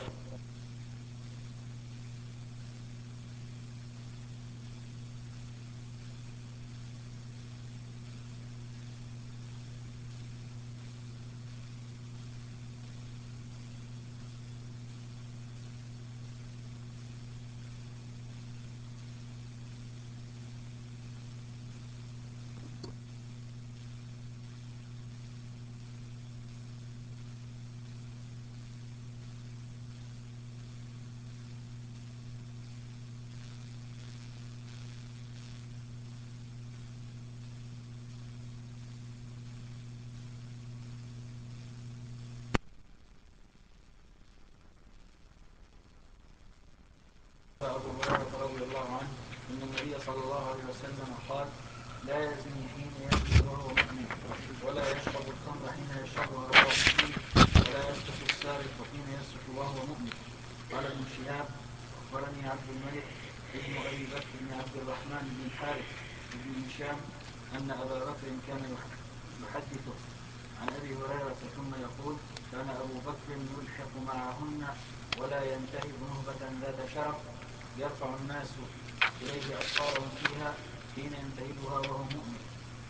أبو هريرة رضي الله عنه أن النبي صلى الله عليه وسلم قال: لا يزني حين يزني وهو مؤمن، ولا يشرب الخمر حين يشربها وهو مؤمن، ولا يسلك السارق وحين يسرق وهو مؤمن. قال ابن شهاب أخبرني عبد الملك ابن أبي بكر بن عبد الرحمن بن الحارث بن هشام أن أبا بكر كان يحدثه عن أبي هريرة ثم يقول كان أبو بكر يلحق معهن ولا ينتهب نهبة ذات شرف يرفع الناس إليه أبصارهم فيها حين ينتهبها وهو مؤمن.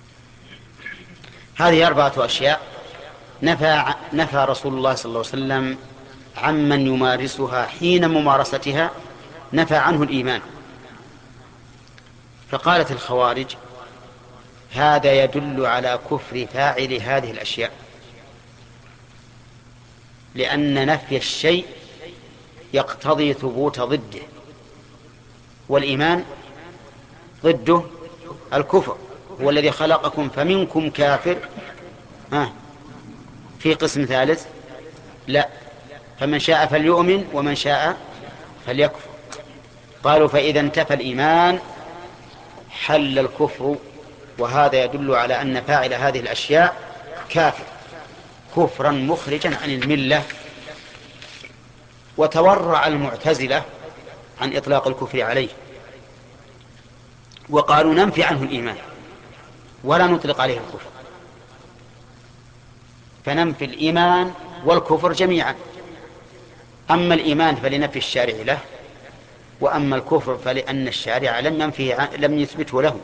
هذه أربعة أشياء نفى, نفى رسول الله صلى الله عليه وسلم عمن يمارسها حين ممارستها، نفى عنه الإيمان. فقالت الخوارج هذا يدل على كفر فاعل هذه الأشياء، لأن نفي الشيء يقتضي ثبوت ضده، والإيمان ضده الكفر، هو الذي خلقكم فمنكم كافر. آه. في قسم ثالث لا، فمن شاء فليؤمن ومن شاء فليكفر. قالوا فإذا انتفى الإيمان حل الكفر، وهذا يدل على أن فاعل هذه الأشياء كافر كفرا مخرجا عن الملة. وتورع المعتزلة عن إطلاق الكفر عليه، وقالوا ننفي عنه الإيمان ولا نطلق عليه الكفر، فننفي الإيمان والكفر جميعا. أما الإيمان فلنفي الشارع له، وأما الكفر فلأن الشارع لم ينفيه لم يثبته له.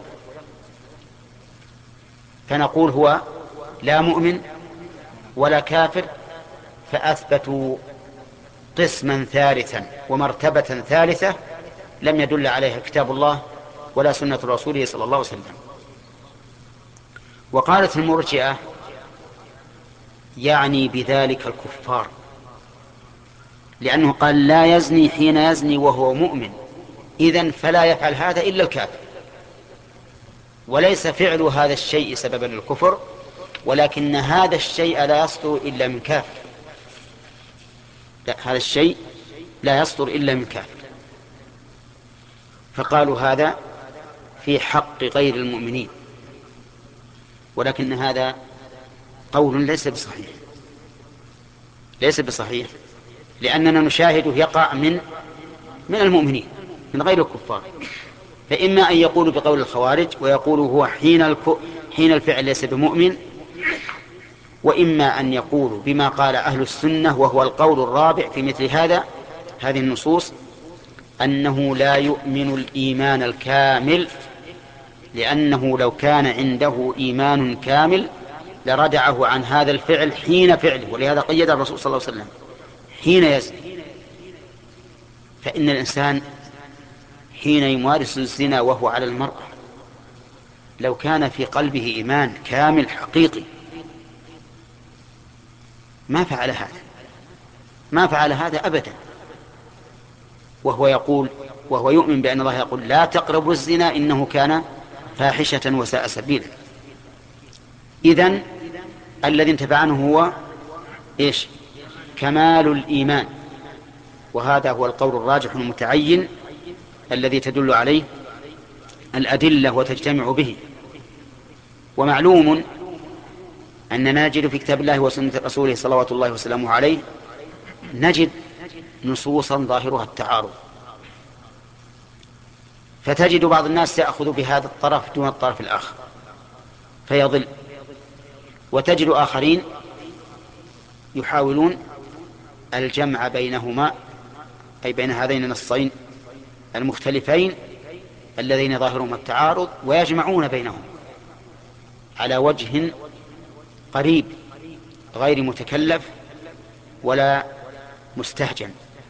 فنقول هو لا مؤمن ولا كافر، فأثبتوا قسما ثالثا ومرتبة ثالثة لم يدل عليها كتاب الله ولا سنة رسوله صلى الله عليه وسلم. وقالت المرجئة يعني بذلك الكفار، لأنه قال لا يزني حين يزني وهو مؤمن، إذن فلا يفعل هذا إلا الكافر، وليس فعل هذا الشيء سببا للكفر، ولكن هذا الشيء لا يصدر إلا من كافر. لا، هذا الشيء لا يصدر إلا من كافر. فقالوا هذا في حق غير المؤمنين، ولكن هذا قول ليس بصحيح، ليس بصحيح، لأننا نشاهده يقع من من المؤمنين من غير الكفار. فإما أن يقولوا بقول الخوارج ويقولوا هو حين حين الفعل ليس بمؤمن، وإما أن يقولوا بما قال أهل السنة وهو القول الرابع في مثل هذا هذه النصوص، أنه لا يؤمن الإيمان الكامل، لأنه لو كان عنده إيمان كامل لردعه عن هذا الفعل حين فعله، ولهذا قيد الرسول صلى الله عليه وسلم حين يزني. فإن الإنسان حين يمارس الزنا وهو على المرأة لو كان في قلبه إيمان كامل حقيقي ما فعل هذا، ما فعل هذا أبدا، وهو يقول وهو يؤمن بأن الله يقول لا تقربوا الزنا إنه كان فاحشة وساء سبيلا. إذن الذي انتفع عنه هو إيش؟ كمال الإيمان، وهذا هو القول الراجح المتعين الذي تدل عليه الأدلة وتجتمع به. ومعلوم أننا نجد في كتاب الله وسنة رسوله صلوات الله وسلامه عليه نجد نصوصا ظاهرها التعارض، فتجد بعض الناس يأخذ بهذا الطرف دون الطرف الآخر فيضل، وتجد آخرين يحاولون الجمع بينهما، أي بين هذين النصين المختلفين الذين ظاهرهما التعارض، ويجمعون بينهم على وجه قريب غير متكلف ولا مستهجن.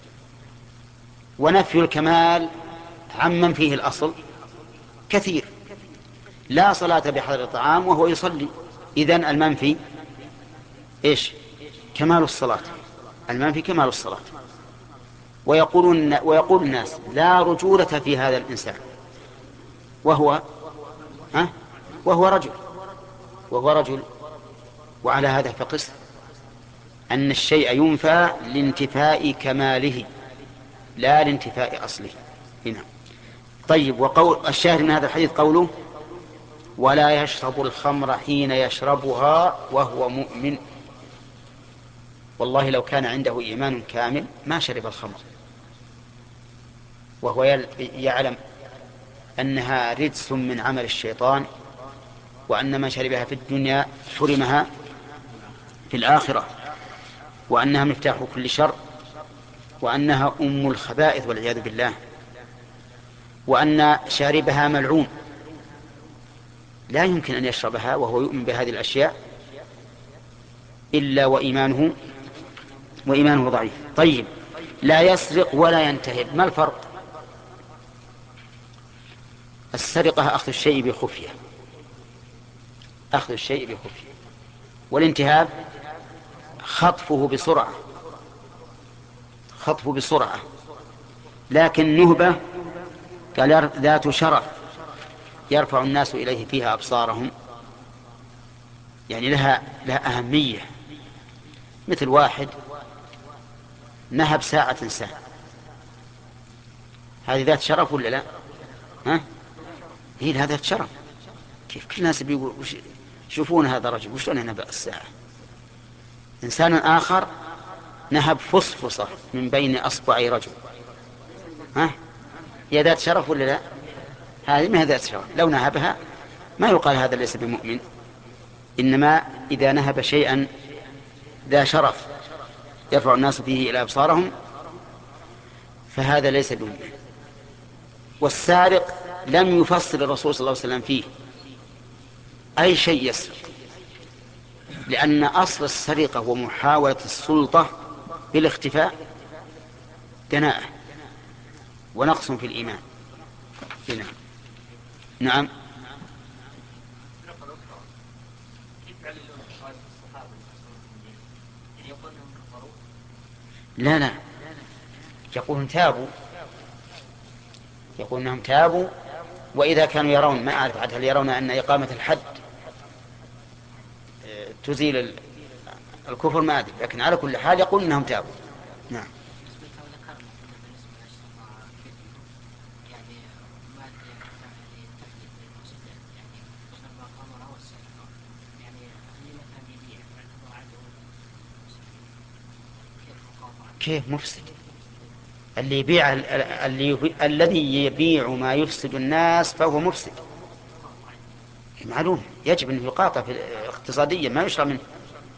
ونفي الكمال عمن فيه الأصل كثير، لا صلاة بحضر الطعام وهو يصلي، إذن المنفي إيش؟ كمال الصلاة، المنفي كمال الصلاة. ويقولون ويقول الناس لا رجولة في هذا الإنسان وهو ها وهو رجل وهو رجل وعلى هذا فقس أن الشيء ينفى لانتفاء كماله لا لانتفاء أصله. هنا طيب. وقول الشاهد من هذا الحديث قوله ولا يشرب الخمر حين يشربها وهو مؤمن. والله لو كان عنده إيمان كامل ما شرب الخمر، وهو يعلم أنها رجس من عمل الشيطان، وأن من شربها في الدنيا حرمها في الآخرة، وأنها مفتاح كل شر، وأنها أم الخبائث والعياذ بالله، وأن شاربها ملعون. لا يمكن أن يشربها وهو يؤمن بهذه الأشياء إلا وإيمانه وإيمانه ضعيف. طيب، لا يسرق ولا ينتهب، ما الفرق؟ السرقة أخذ الشيء بخفية، أخذ الشيء بخفية، والانتهاب خطفه بسرعة، خطفه بسرعة. لكن نهبة قال ذات شرف يرفع الناس إليه فيها أبصارهم، يعني لها لها أهمية. مثل واحد نهب ساعة ساعة، هذه ذات شرف ولا لا؟ ها؟ هي لها ذات شرف. كيف كل الناس بيقول شوفون هذا الرجل وشلون ينهب الساعة. إنسان آخر نهب فصفصة من بين أصبعي رجل، ها؟ هي ذات شرف ولا لا؟ هذه ما هي ذات شرف. لو نهبها ما يقال هذا ليس بمؤمن، إنما إذا نهب شيئا ذا شرف يرفع الناس فيه إلى أبصارهم فهذا ليس بمؤمن. والسارق لم يفصل الرسول صلى الله عليه وسلم فيه أي شيء يسرق، لأن أصل السرقة ومحاولة السلطة بالاختفاء دناءة ونقص في الإيمان. نعم نعم. لا لا، يقولون تابوا، يقول أنهم تابوا، وإذا كانوا يرون، ما أعرف عاد هل يرون أن إقامة الحد تزيل الكفر ما أدري، لكن على كل حال يقول أنهم تابوا. نعم. كيف مفسد؟ اللي يبيع اللي يبيع الذي يبيع ما يفسد الناس فهو مفسد، معلوم، يجب أن يقاطع اقتصاديا، ما يشرى منه.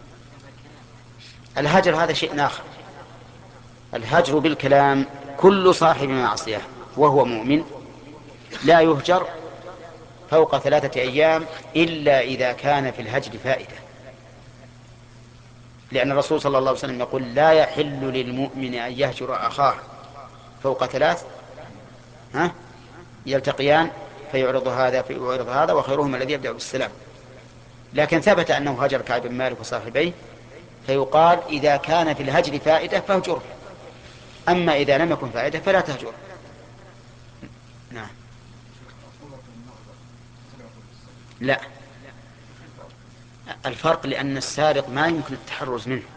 الهجر هذا شيء آخر. الهجر بالكلام، كل صاحب معصية وهو مؤمن لا يهجر فوق ثلاثة أيام إلا إذا كان في الهجر فائدة، لأن الرسول صلى الله عليه وسلم يقول لا يحل للمؤمن أن يهجر أخاه فوق ثلاث ها يلتقيان فيعرض هذا فيعرض هذا وخيرهم الذي يبدأ بالسلام. لكن ثبت أنه هجر كعب بن مالك وصاحبيه، فيقال إذا كان في الهجر فائدة فاهجره، أما إذا لم يكن فائدة فلا تهجره. نعم. لا، الفرق لأن السارق ما يمكن التحرز منه،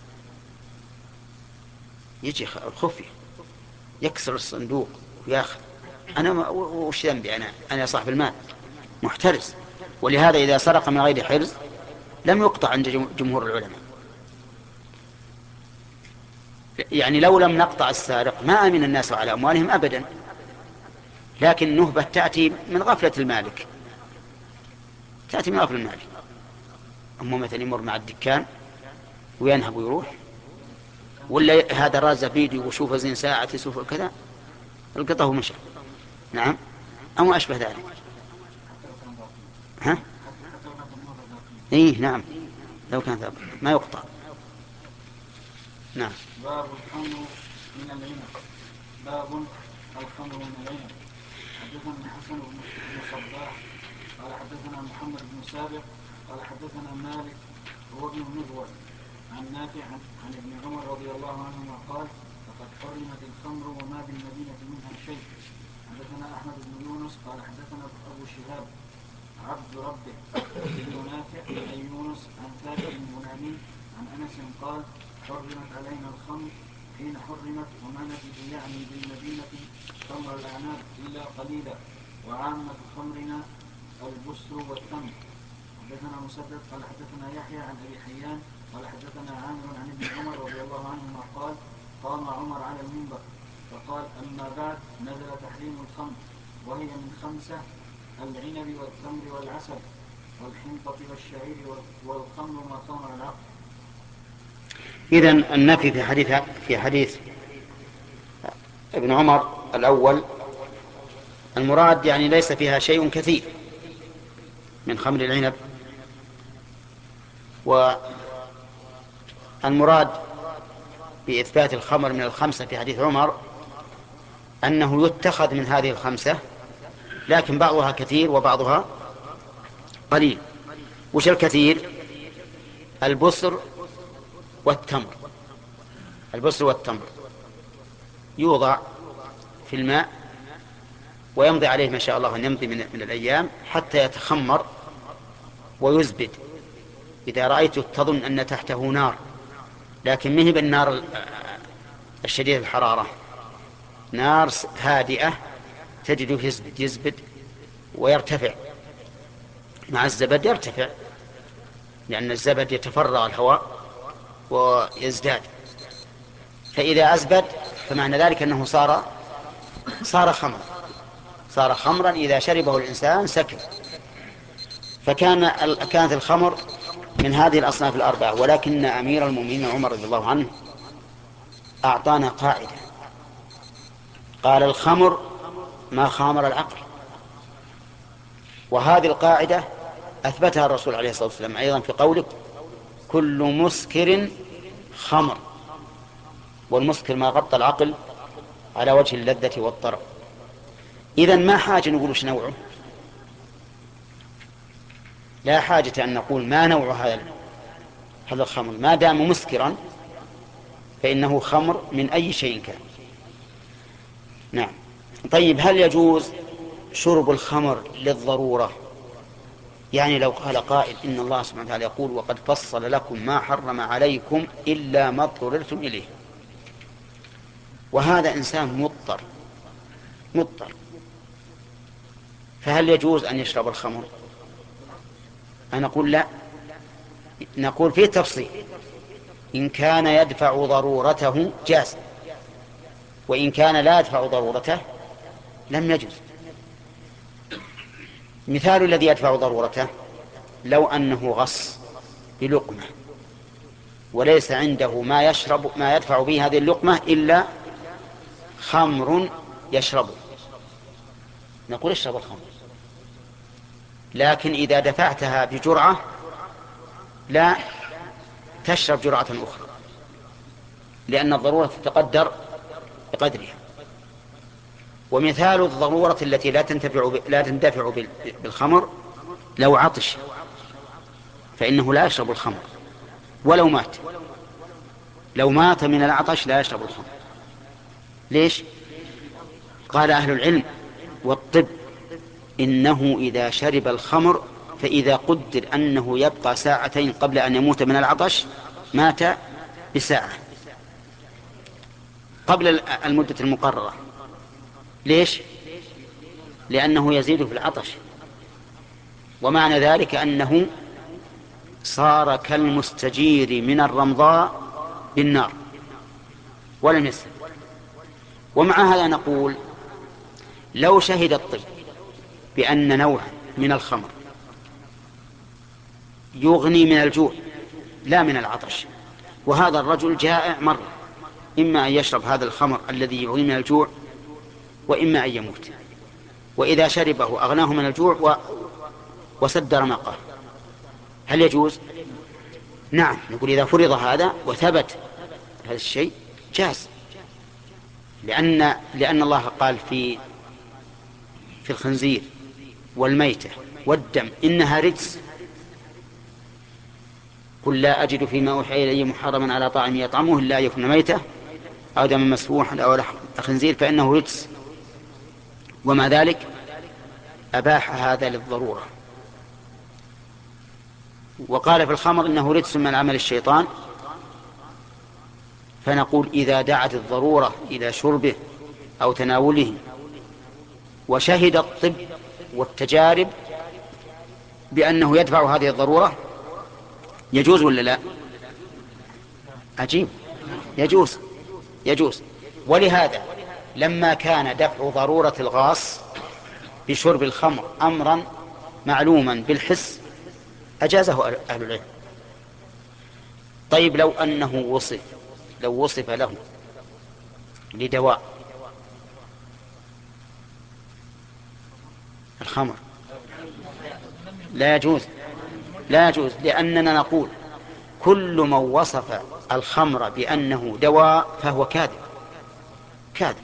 يجي الخفي يكسر الصندوق وياخذ. أنا وش ذنبي؟ أنا أنا صاحب المال محترز، ولهذا إذا سرق من غير حرز لم يقطع عند جمهور العلماء. يعني لو لم نقطع السارق ما أمن الناس على أموالهم أبدا، لكن النهبة تأتي من غفلة المالك، تأتي من غفلة المالك. أما مثلا يمر مع الدكان وينهب ويروح، ولا هذا راز فيديو وشوف زين ساعة يسوف كذا القطه ومشى. نعم، أو أشبه ذلك. ها؟ إيه نعم، لو كان ذلك ما يقطع. نعم. باب الخمر من العنب. باب الخمر من العنب. حدثنا الحسن بن صباح قال حدثنا محمد بن سابق قال حدثنا مالك هو ابن مغول عن نافع عن ابن عمر رضي الله عنهما قال لقد حرمت الخمر وما بالمدينة منها شيء. حدثنا أحمد بن يونس قال حدثنا أبو شهاب عبد ربه بن نافع عن يونس عن ثابت بن بناني عن أنس قال حرمت علينا الخمر حين حرمت وما نجد يعني بالمدينة خمر الأعناب إلا قليلا وعامة خمرنا البسر والتمر. حدثنا مسدد قال حدثنا يحيى عن أبي حيان قال حدثنا عامر عن ابن عمر رضي الله عنهما قال قام عمر على المنبر فقال أما بعد نزل تحريم الخمر وهي من خمسة: العنب والتمر والعسل والحنطة والشعير والخمر ما خمر العقل. إذن النفي في حديث في حديث ابن عمر الأول المراد يعني ليس فيها شيء كثير من خمر العنب، والمراد بإثبات الخمر من الخمسة في حديث عمر أنه يتخذ من هذه الخمسة، لكن بعضها كثير وبعضها قليل. وش الكثير؟ البصر والتمر. البصر والتمر يوضع في الماء ويمضي عليه ما شاء الله أن يمضي من, من الأيام حتى يتخمر ويزبد. إذا رأيته تظن أن تحته نار، لكن مهب النار الشديد الحرارة، نار هادئة تجده يزبد, يزبد ويرتفع مع الزبد، يرتفع لأن الزبد يتفرغ الهواء ويزداد. فإذا أزبد فمعنى ذلك أنه صار صار خمر صار خمرا إذا شربه الإنسان سكر. فكان كانت الخمر من هذه الأصناف الأربعة، ولكن أمير المؤمنين عمر رضي الله عنه أعطانا قاعدة، قال الخمر ما خامر العقل. وهذه القاعدة أثبتها الرسول عليه الصلاة والسلام أيضا في قوله كل مسكر خمر، والمسكر ما غطى العقل على وجه اللذة والطرب. إذن ما حاجة نقول وش نوعه، لا حاجة أن نقول ما نوع هذا هذا الخمر، ما دام مسكرا فإنه خمر من أي شيء كان. نعم. طيب، هل يجوز شرب الخمر للضرورة؟ يعني لو قال قائل إن الله سبحانه وتعالى يقول وقد فصل لكم ما حرم عليكم إلا ما اضطررتم إليه، وهذا إنسان مضطر مضطر فهل يجوز أن يشرب الخمر؟ أنا أقول لا، نقول فيه تفصيل، إن كان يدفع ضرورته جاز، وإن كان لا يدفع ضرورته لم يجوز. مثال الذي يدفع ضرورته لو أنه غص بلقمة وليس عنده ما يشرب ما يدفع به هذه اللقمة إلا خمر يشربه، نقول اشرب الخمر. لكن إذا دفعتها بجرعة لا تشرب جرعة أخرى، لأن الضرورة تتقدر بقدرها. ومثال الضرورة التي لا تنتفع لا تندفع بالخمر لو عطش فإنه لا يشرب الخمر ولو مات، لو مات من العطش لا يشرب الخمر. ليش؟ قال أهل العلم والطب إنه إذا شرب الخمر فإذا قدر أنه يبقى ساعتين قبل أن يموت من العطش مات بساعة قبل المدة المقررة. ليش؟ لأنه يزيد في العطش، ومعنى ذلك أنه صار كالمستجير من الرمضاء بالنار ولم يسلم. ومع هذا نقول لو شهد الطب بأن نوعا من الخمر يغني من الجوع لا من العطش، وهذا الرجل جائع مرة، إما أن يشرب هذا الخمر الذي يغني من الجوع وإما أن يموت، وإذا شربه أغناه من الجوع و... وسد رمقه، هل يجوز؟ نعم، نقول إذا فرض هذا وثبت هذا الشيء جاز، لأن لأن الله قال في في الخنزير والميتة والدم إنها رجس، قل لا أجد فيما أوحي إلي محرما على طاعم يطعمه إلا أن يكون ميتة أو دم مسفوحا أو لحم خنزير فإنه رجس، ومع ذلك أباح هذا للضرورة. وقال في الخمر إنه رجس من عمل الشيطان، فنقول إذا دعت الضرورة إلى شربه أو تناوله وشهد الطب والتجارب بأنه يدفع هذه الضرورة يجوز ولا لا؟ عجيب. يجوز يجوز. ولهذا لما كان دفع ضرورة الغاص بشرب الخمر أمرا معلوما بالحس أجازه أهل العلم. طيب لو أنه وصف لو وصف له لدواء الخمر لا يجوز لا يجوز لأننا نقول كل من وصف الخمر بأنه دواء فهو كاذب كاذب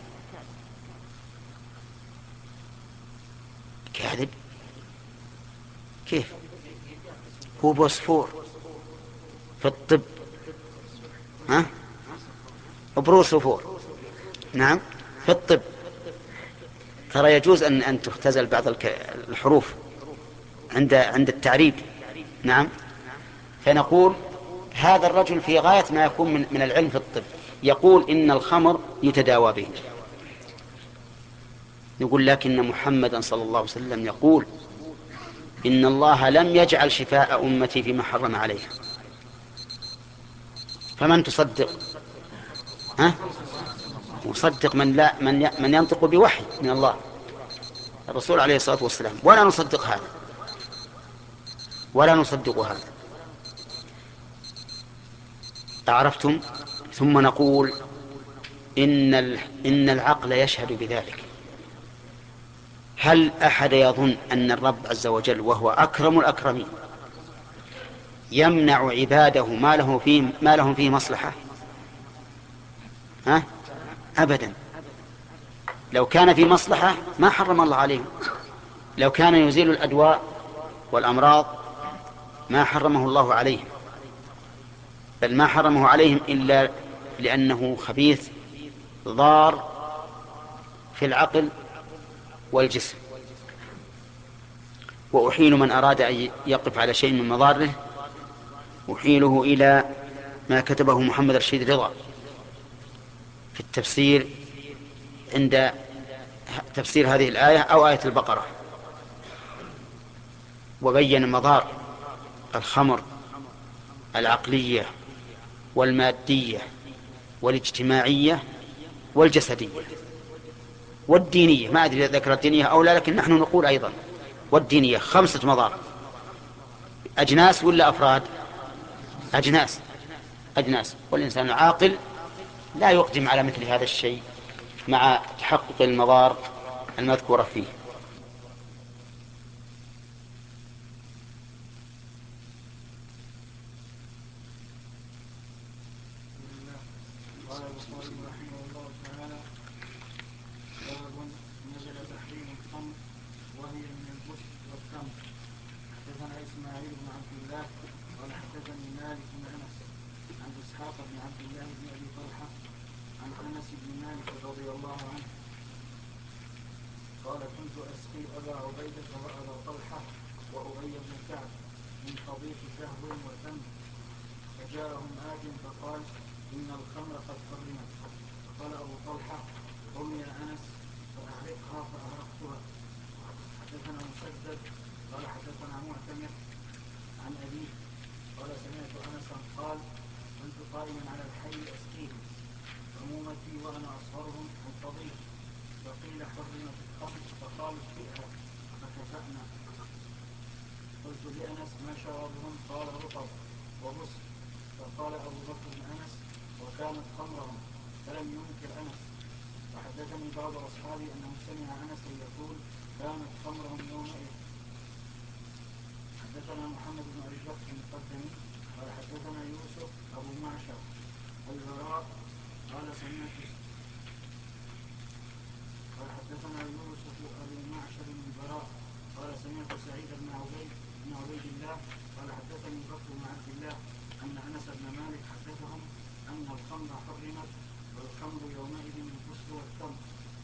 كاذب. كيف؟ هو بوسفور في الطب، ها؟ بروسفور، نعم، في الطب. ترى يجوز أن أن تختزل بعض الحروف عند عند التعريب، نعم. فنقول هذا الرجل في غاية ما يكون من, من العلم في الطب يقول إن الخمر يتداوى به. نقول لكن محمدا صلى الله عليه وسلم يقول إن الله لم يجعل شفاء أمتي فيما حرم عليها. فمن تصدق؟ ها؟ وصدق من لا من من ينطق بوحي من الله الرسول عليه الصلاة والسلام. ولا نصدق هذا ولا نصدق هذا. عرفتم؟ ثم نقول إن إن العقل يشهد بذلك. هل أحد يظن أن الرب عز وجل وهو أكرم الأكرمين يمنع عباده ما له فيه ما لهم فيه مصلحة؟ ها؟ أبدا. لو كان في مصلحة ما حرم الله عليهم. لو كان يزيل الأدواء والأمراض ما حرمه الله عليهم، بل ما حرمه عليهم إلا لأنه خبيث ضار في العقل والجسم. وأحيل من أراد أن يقف على شيء من مضاره أحيله إلى ما كتبه محمد رشيد رضا في التفسير عند تفسير هذه الآية أو آية البقرة، وبين مضار الخمر العقلية والمادية والاجتماعية والجسدية والدينية. ما أدري ذكر الدينية أو لا، لكن نحن نقول أيضا والدينية. خمسة مضار. أجناس ولا أفراد؟ أجناس أجناس. والإنسان العاقل لا يقدم على مثل هذا الشيء مع تحقق المضار المذكورة فيه. قال كنت أسقي أبا عبيدة وأبا طلحة وأبي بن كعب من طبيخ شهو وتمر، فجاءهم آت فقال إن الخمر قد حرمت. فقال أبو طلحة قم يا أنس فأحرقها، فأحرقتها. حدثنا مسدد قال حدثنا معتمر عن أبيه قال سمعت أنسا قال كنت قائما على الحي أسقيهم عمومتي وأنا أصغرهم عن طبيخ، فقيل حرمت الخمر فقال اشفئها فكفأنا. قلت لأنس ما شرابهم؟ قال رطب وبسر. فقال أبو بكر بن أنس وكانت خمرهم، فلم ينكر أنس. فحدثني بعض أصحابي أنه سمع أنس يقول كانت خمرهم يومئذ. حدثنا محمد بن أبي بكر المقدمي قال حدثنا يوسف أبو معشر البراء قال سمعت قال حدثنا يوسف أبو معشر البراء قال سمعت سعيد بن عبيد بن عبيد الله قال حدثني بكر بن عبد الله أن أنس بن مالك حدثهم أن الخمر حرمت والخمر يومئذ البسر والتمر.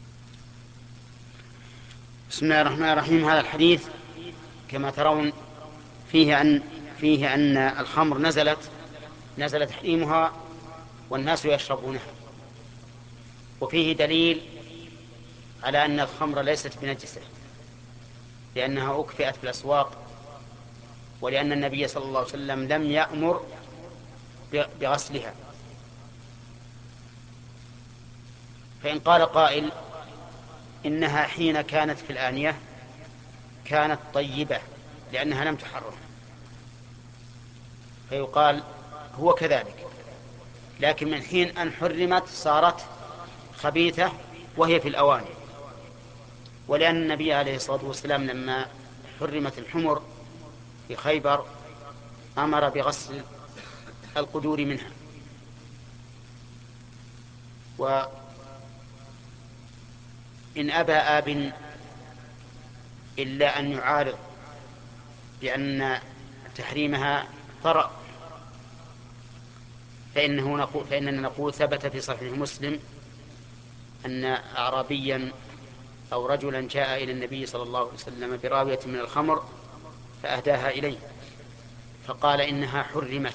بسم الله الرحمن الرحيم. هذا الحديث كما ترون فيه أن فيه أن الخمر نزلت نزل تحريمها والناس يشربونها، وفيه دليل على أن الخمر ليست بنجسة لأنها أكفئت في الأسواق، ولأن النبي صلى الله عليه وسلم لم يأمر بغسلها فإن قال قائل إنها حين كانت في الآنية كانت طيبة لأنها لم تحرم، فيقال هو كذلك، لكن من حين أن حرمت صارت خبيثة وهي في الأواني. ولأن النبي عليه الصلاة والسلام لما حرمت الحمر في خيبر أمر بغسل القدور منها. وإن أبى آب إلا أن يعارض بأن تحريمها طرأ فإنه نقول فإننا نقول ثبت في صحيح مسلم أن أعرابيا أو رجلا جاء إلى النبي صلى الله عليه وسلم براوية من الخمر فأهداها إليه فقال إنها حرمت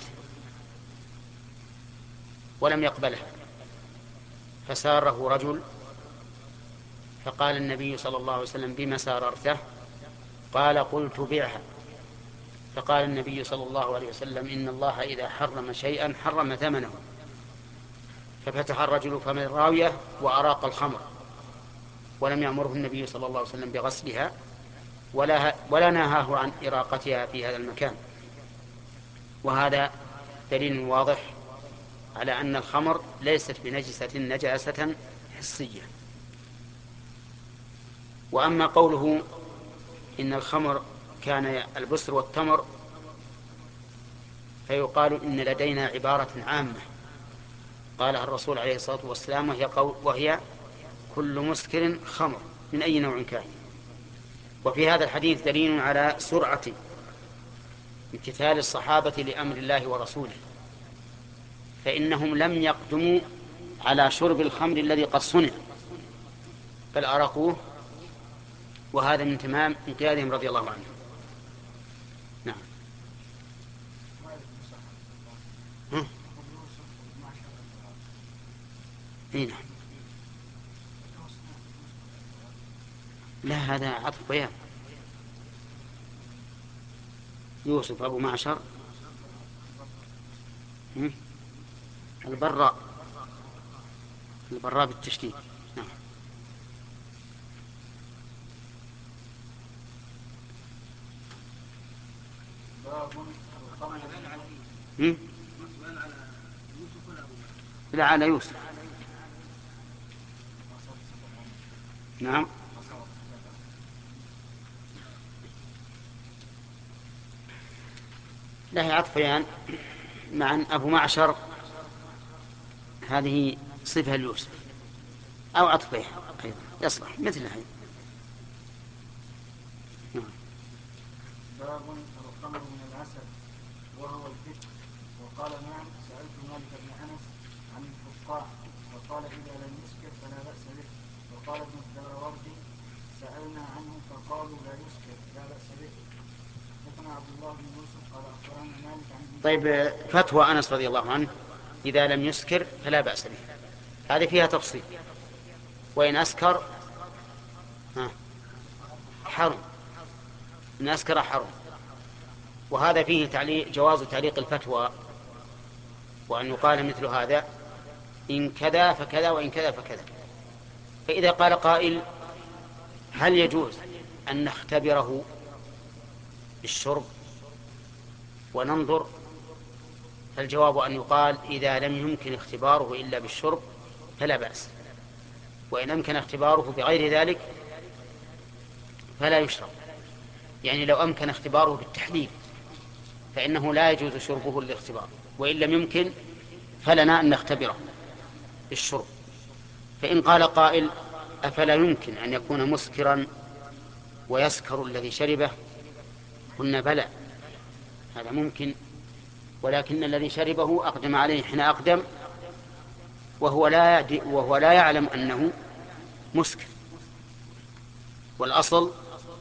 ولم يقبلها، فساره رجل فقال النبي صلى الله عليه وسلم بما ساررته؟ قال قلت بعها. فقال النبي صلى الله عليه وسلم إن الله إذا حرم شيئا حرم ثمنه. ففتح الرجل فم الراوية وأراق الخمر، ولم يأمره النبي صلى الله عليه وسلم بغسلها ولا, ولا نهاه عن إراقتها في هذا المكان. وهذا دليل واضح على أن الخمر ليست بنجسة نجاسة حسية. وأما قوله إن الخمر كان البسر والتمر فيقال إن لدينا عبارة عامة قالها الرسول عليه الصلاة والسلام وهي, قول وهي كل مسكر خمر من أي نوع كان. وفي هذا الحديث دليل على سرعة امتثال الصحابة لأمر الله ورسوله، فإنهم لم يقدموا على شرب الخمر الذي قد صنع بل أرقوه، وهذا من تمام انقيادهم رضي الله عنهم. نعم. ها؟ اي نعم. لا هذا عطف بيان. يوسف أبو معشر البراء البراء بالتشديد. نعم. لا على يوسف. نعم. له عطفيان مع أبو معشر هذه صفة ليوسف أو عطفيها أيضا يصلح مثلها. نعم. باب الخمر من العسل وهو الفقه. وقال نعم سألت مالك بن أنس عن الفقاع وقال إذا لم يسكر فلا بأس به. وقال ابن الدراوردي سألنا عنه فقالوا لا يسكر لا بأس به. حدثنا عبد الله بن يوسف قال أخبرنا مالك عن. طيب فتوى أنس رضي الله عنه إذا لم يسكر فلا بأس به هذه فيها تفصيل، وإن أسكر حرم، إن أسكر حرم. وهذا فيه تعليق جواز تعليق الفتوى، وأن يقال مثل هذا إن كذا فكذا وإن كذا فكذا. فإذا قال قائل هل يجوز أن نختبره بالشرب وننظر؟ فالجواب أن يقال إذا لم يمكن اختباره إلا بالشرب فلا بأس، وإن أمكن اختباره بغير ذلك فلا يشرب. يعني لو أمكن اختباره بالتحليل فإنه لا يجوز شربه للاختبار، وإن لم يمكن فلنا أن نختبره بالشرب. فإن قال قائل أفلا يمكن أن يكون مسكرا ويسكر الذي شربه؟ قلنا بلى هذا ممكن، ولكن الذي شربه أقدم عليه حين أقدم وهو لا وهو لا يعلم أنه مسكر. والأصل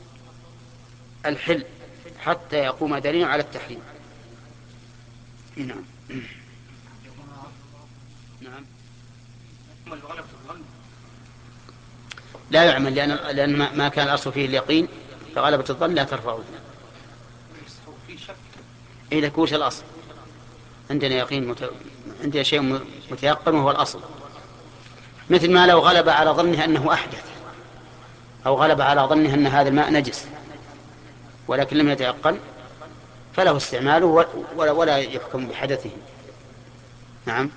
الحل حتى يقوم دليل على التحريم. نعم. نعم. لا يعمل لأن لأن ما كان الأصل فيه اليقين، فغلبة الظن لا ترفعه. إيه لك وش الأصل؟ عندنا يقين مت... عندنا شيء متيقن وهو الأصل. مثل ما لو غلب على ظنه أنه أحدث، أو غلب على ظنه أن هذا الماء نجس ولكن لم يتيقن، فله استعماله ولا, ولا يحكم بحدثه. نعم.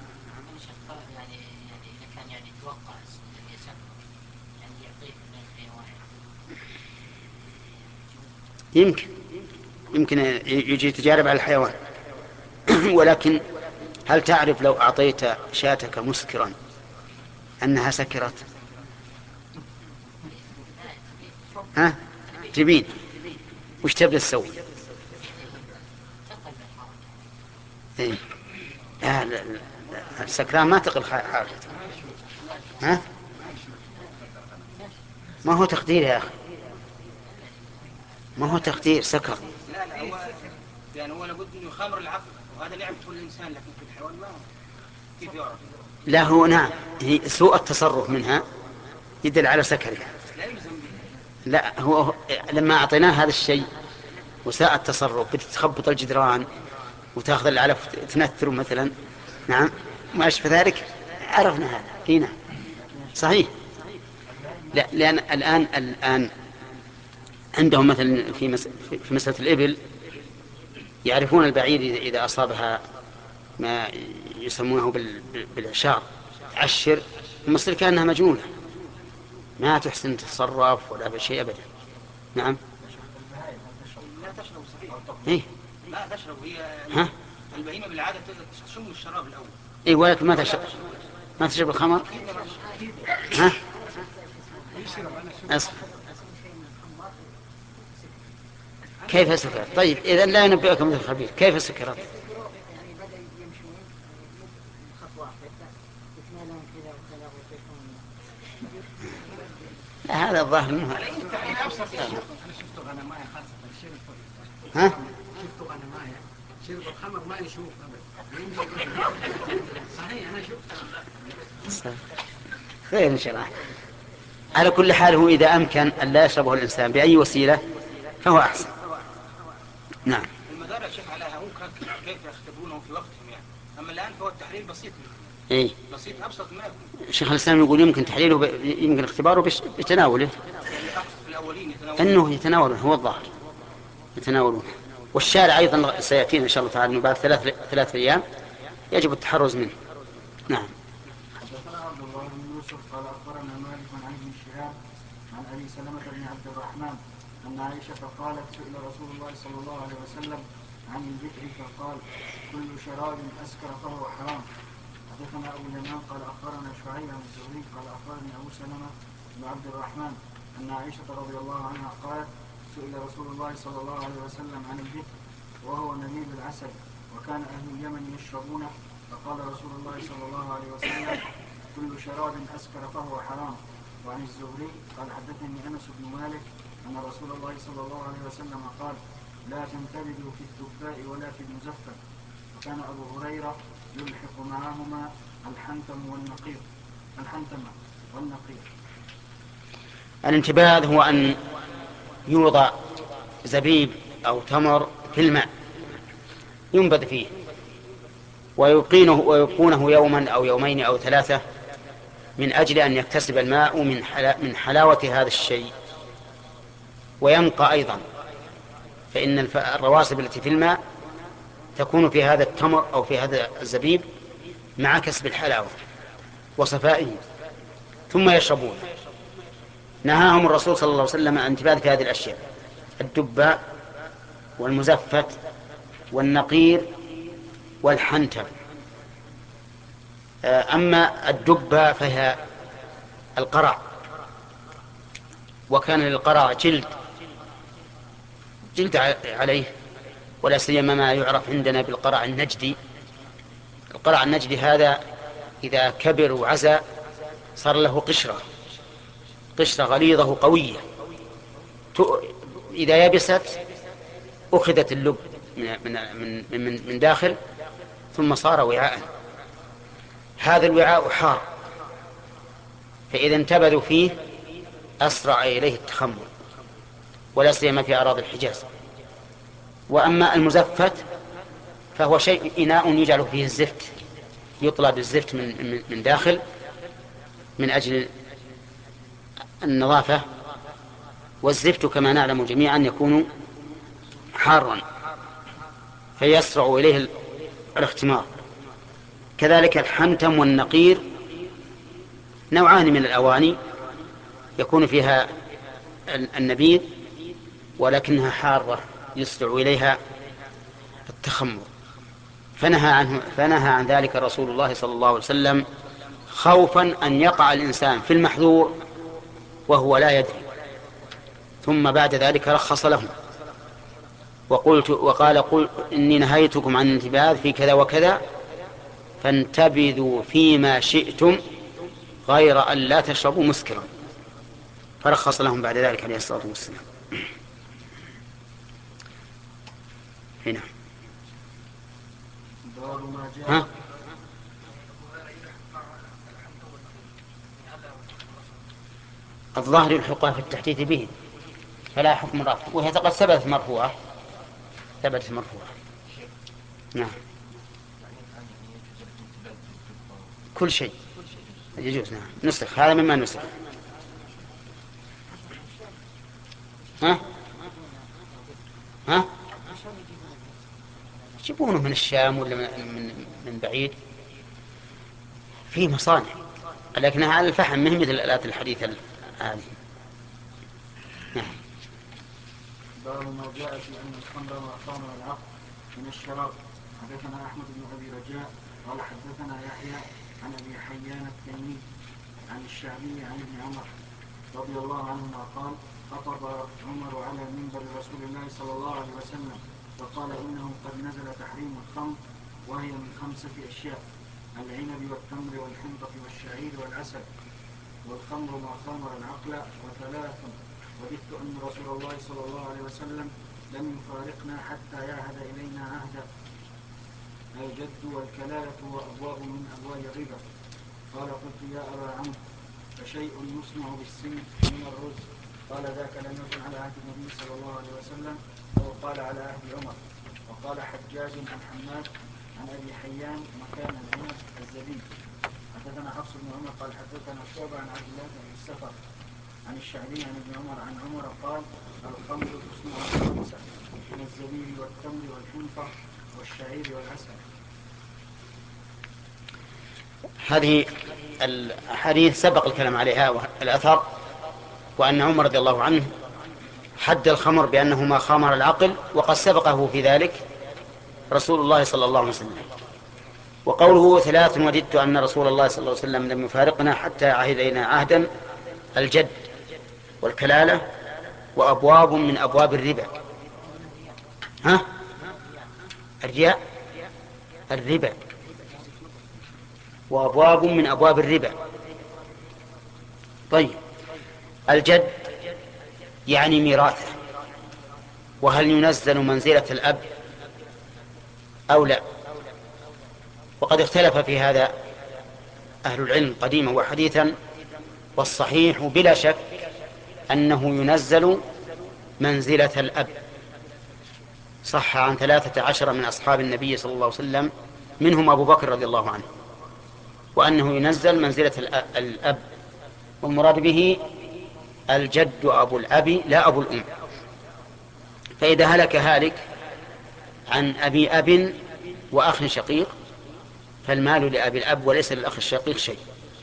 يمكن يمكن يجي تجارب على الحيوان. ولكن هل تعرف لو أعطيت شاتك مسكرا أنها سكرت؟ ها؟ تبين وش تبدأ تسوي؟ إيه؟ لا لا لا. السكران ما تقل حالته. ها؟ ما هو تقدير يا أخي، ما هو تقدير سكر. لا لا هو يعني هو لابد انه يخامر العقل، وهذا لعب كل انسان، لكن في الحيوان ما كيف يعرف؟ لا هو نعم، هي سوء التصرف منها يدل على سكرها. لا يلزم به. لا هو لما أعطيناه هذا الشيء وساء التصرف بتخبط الجدران وتأخذ العلف تنثر مثلا، نعم ما أشبه ذلك، عرفنا هذا فينا صحيح. لا لأن الآن الآن عندهم مثلا في في مسألة الإبل يعرفون البعير إذا أصابها ما يسمونه بالعشار عشر، المصير كأنها مجنونة ما تحسن تتصرف ولا بشيء أبدا. نعم. لا تشرب صحيح. إيه؟ لا تشرب هي. ها؟ البهيمة بالعادة تشم الشراب الأول. إيه ولكن ما تشرب ما تشرب الخمر. ها؟ أصف. كيف سكرت؟ طيب إذا لا ينبئكم مثل الخبير، كيف سكرت؟ هذا الظاهر منه. ها؟ شفت غنماية شرب الخمر ما يشوف أبدا. صحيح أنا شفت. خير إن شاء الله. على كل حال هو إذا أمكن أن لا يشربه الإنسان بأي وسيلة فهو أحسن. نعم. المدار يا شيخ على هم كيف يختبرونه في وقتهم يعني، أما الآن فهو التحليل بسيط. إيه. بسيط أبسط ما يكون. شيخ الإسلام يقول يمكن تحليله ب... يمكن اختباره بش... بتناوله. في الأولين يتناولون. أنه يتناوله هو الظاهر يتناولونه. والشارع أيضا سيأتينا إن شاء الله تعالى بعد ثلاث ثلاث أيام يجب التحرز منه. نعم. حدثنا عبد الله بن يوسف قال أخبرنا مالك عن ابن شهاب عن أبي سلمة بن عبد الرحمن أن عائشة قالت سئل رسول الله صلى الله عليه وسلم عن البكر فقال كل شراب أسكر فهو حرام. حدثنا أبو اليمان قال أخبرنا شعيب عن الزهري قال أخبرني أبو سلمة بن عبد الرحمن أن عائشة رضي الله عنها قالت سئل رسول الله صلى الله عليه وسلم عن البكر وهو نبيذ العسل وكان أهل اليمن يشربونه، فقال رسول الله صلى الله عليه وسلم كل شراب أسكر فهو حرام. وعن الزهري قال حدثني أنس بن مالك أن رسول الله صلى الله عليه وسلم قال لا تنتبذوا في الدباء ولا في المزفت، وكان أبو هريرة يلحق معهما الحنتم والنقير الحنتم والنقير. الانتباذ هو أن يوضع زبيب أو تمر في الماء ينبذ فيه ويبقينه ويبقونه يوما أو يومين أو ثلاثة من أجل أن يكتسب الماء من حلا من حلاوة هذا الشيء وينقى أيضا، فإن الرواسب التي في الماء تكون في هذا التمر أو في هذا الزبيب مع كسب الحلاوة وصفائه ثم يشربون. نهاهم الرسول صلى الله عليه وسلم عن انتباذ في هذه الأشياء: الدباء والمزفت والنقير والحنتم. أما الدباء فهي القرع، وكان للقرع جلد جلد عليه، ولا سيما ما يعرف عندنا بالقرع النجدي. القرع النجدي هذا إذا كبر وعزى صار له قشرة قشرة غليظة قوية، إذا يبست أخذت اللب من, من, من, من داخل ثم صار وعاء. هذا الوعاء حار، فإذا انتبذوا فيه أسرع إليه التخمر، ولا سيما في أراضي الحجاز. وأما المزفت فهو شيء إناء يجعل فيه الزفت، يطلب الزفت من, من داخل من أجل النظافة، والزفت كما نعلم جميعا يكون حارا فيسرع إليه الاختمار. كذلك الحنتم والنقير نوعان من الأواني يكون فيها النبيذ ولكنها حارة يسرع إليها التخمر، فنهى عنه فنهى عن ذلك رسول الله صلى الله عليه وسلم خوفا أن يقع الإنسان في المحذور وهو لا يدري، ثم بعد ذلك رخص لهم وقلت وقال قل إني نهيتكم عن الانتباذ في كذا وكذا فانتبذوا فيما شئتم غير أن لا تشربوا مسكرا، فرخص لهم بعد ذلك عليه الصلاة والسلام. هنا ها؟ الظاهر الحقوق في التحديث به فلا حكم رفع، وهي قد ثبتت مرفوعة ثبتت مرفوعة. نعم كل شيء يجوز. نعم نسخ، هذا مما نسخ. ها ها يجيبونه من الشام ولا من من بعيد في مصانع، لكنها على الفحم مهم مثل الآلات الحديثة هذه. نعم. باب ما جاء في أن الخمر وأخمر العقل من الشراب. حدثنا أحمد بن أبي رجاء قال حدثنا يحيى عن أبي حيان التيمي عن الشعبي عن ابن عمر رضي الله عنهما قال خطب عمر على منبر رسول الله صلى الله عليه وسلم فقال إنه قد نزل تحريم الخمر وهي من خمسة أشياء: العنب والتمر والحنطة والشعير والعسل، والخمر ما خمر العقل، وثلاث وددت أن رسول الله صلى الله عليه وسلم لم يفارقنا حتى يعهد إلينا عهدا. الجد والكلالة وأبواب من أبواب الربا. قال قلت يا أبا عمرو فشيء يصنع بالسن من الرز؟ قال ذاك لم يكن على عهد النبي صلى الله عليه وسلم أو قال على عهد عمر. وقال حجاج عن حماد عن أبي حيان مكان العنب الزبيب. حدثنا حفص بن عمر قال حدثنا شعبة عن عبد الله بن السفر عن الشعبي عن ابن عمر عن عمر قال الخمر تصنع بالخمسة من الزبيب والتمر والحنطة والشعير والعسل. هذه الحديث سبق الكلام عليها الأثر، وأن عمر رضي الله عنه حد الخمر بأنه ما خامر العقل، وقد سبقه في ذلك رسول الله صلى الله عليه وسلم. وقوله ثلاث وددت أن رسول الله صلى الله عليه وسلم لم يفارقنا حتى عهد إلينا عهدا: الجد والكلالة وأبواب من أبواب الربا. ها الرياء الربا وأبواب من أبواب الربا. طيب الجد يعني ميراثه، وهل ينزل منزلة الأب أو لا؟ وقد اختلف في هذا أهل العلم قديما وحديثا، والصحيح بلا شك أنه ينزل منزلة الأب. صح عن ثلاثة عشر من أصحاب النبي صلى الله عليه وسلم منهم أبو بكر رضي الله عنه، وأنه ينزل منزلة الأب، والمراد به الجد أبو الأب لا أبو الأم. فإذا هلك هالك عن أبي أب وأخ شقيق فالمال لأبي الأب وليس للأخ الشقيق شيء.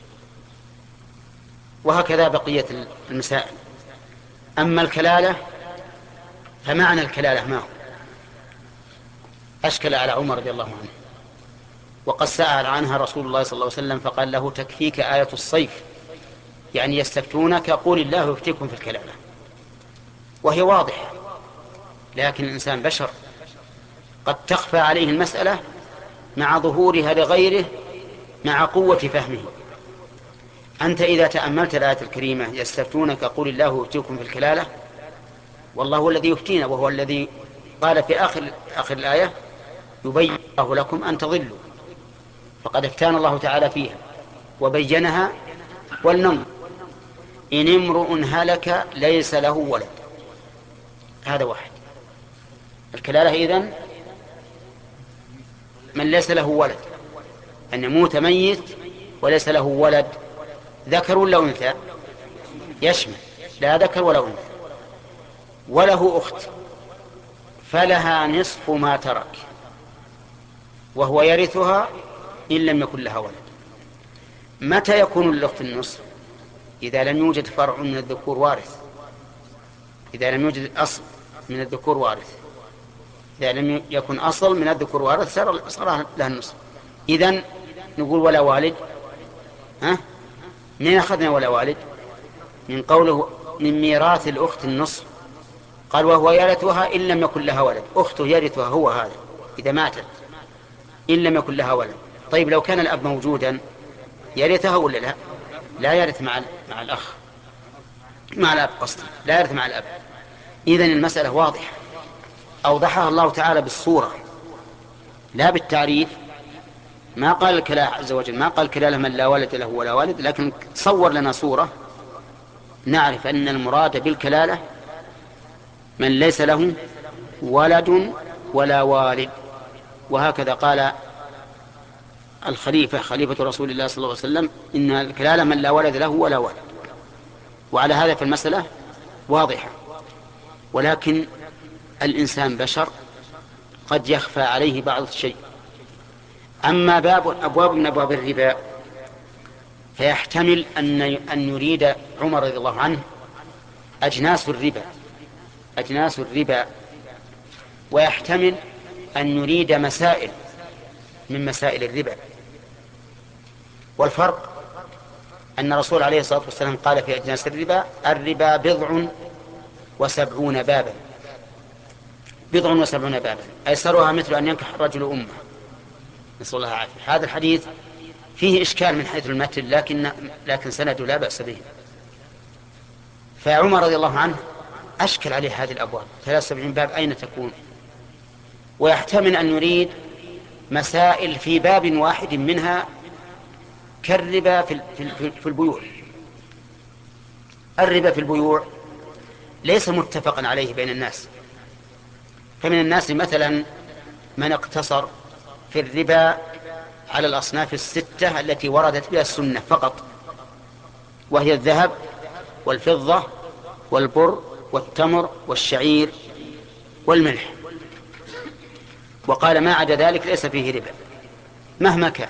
وهكذا بقية المسائل. أما الكلالة فمعنى الكلالة ما هو؟ أشكل على عمر رضي الله عنه، وقد سأل عنها رسول الله صلى الله عليه وسلم فقال له: تكفيك آية الصيف، يعني يستفتونك قول الله يفتيكم في الكلالة. وهي واضحة، لكن الإنسان بشر قد تخفى عليه المسألة مع ظهورها لغيره مع قوة فهمه. أنت إذا تأملت الآية الكريمة يستفتونك قول الله يفتيكم في الكلالة، والله هو الذي يفتينا، وهو الذي قال في آخر, آخر الآية: يبين الله لكم أن تضلوا. فقد افتانا الله تعالى فيها وبينها. ولننظر: إن امرؤ هلك ليس له ولد، هذا واحد. الكلالة إذن من ليس له ولد، أن يموت ميت وليس له ولد ذكر ولا أنثى؟ يشمل، لا ذكر ولا أنثى. وله أخت فلها نصف ما ترك وهو يرثها إن لم يكن لها ولد. متى يكون للأخت النصف؟ إذا لم يوجد فرع من الذكور وارث، إذا لم يوجد أصل من الذكور وارث، إذا لم يكن أصل من الذكور وارث صار لها النصف. إذن نقول ولا والد. ها؟ من أخذنا ولا والد؟ من قوله من ميراث الأخت النصف، قال وهو يرثها إن لم يكن لها ولد. أخته يرثها هو هذا إذا ماتت إن لم يكن لها ولد. طيب لو كان الأب موجودا يرثها ولا لا؟ لا يرث مع مع الأخ، مع الأب قصدي، لا يرث مع الأب. إذن المسألة واضحة، أوضحها الله تعالى بالصورة لا بالتعريف. ما قال الكلام عز وجل، ما قال كلام من لا ولد له ولا والد، لكن تصور لنا صورة نعرف أن المراد بالكلالة من ليس له ولد ولا والد. وهكذا قال الخليفة خليفة رسول الله صلى الله عليه وسلم إن الكلالة من لا ولد له ولا والد. وعلى هذا في المسألة واضحة. ولكن الإنسان بشر قد يخفى عليه بعض الشيء. أما باب أبواب من أبواب الربا فيحتمل أن أن يريد عمر رضي الله عنه أجناس الربا أجناس الربا ويحتمل أن يريد مسائل من مسائل الربا. والفرق أن الرسول عليه الصلاة والسلام قال في أجناس الربا الربا بضع وسبعون بابا، بضع وسبعون بابا أيسرها مثل أن ينكح الرجل أمه، نسأل الله العافية. هذا الحديث فيه إشكال من حيث المتن، لكن لكن سنده لا بأس به. فعمر رضي الله عنه أشكل عليه هذه الأبواب ثلاث وسبعين باب أين تكون؟ ويحتمل أن يريد مسائل في باب واحد منها كالربا في في البيوع. الربا في البيوع ليس متفقا عليه بين الناس، فمن الناس مثلا من اقتصر في الربا على الأصناف الستة التي وردت بها السنة فقط، وهي الذهب والفضة والبر والتمر والشعير والملح، وقال ما عدا ذلك ليس فيه ربا مهما كان.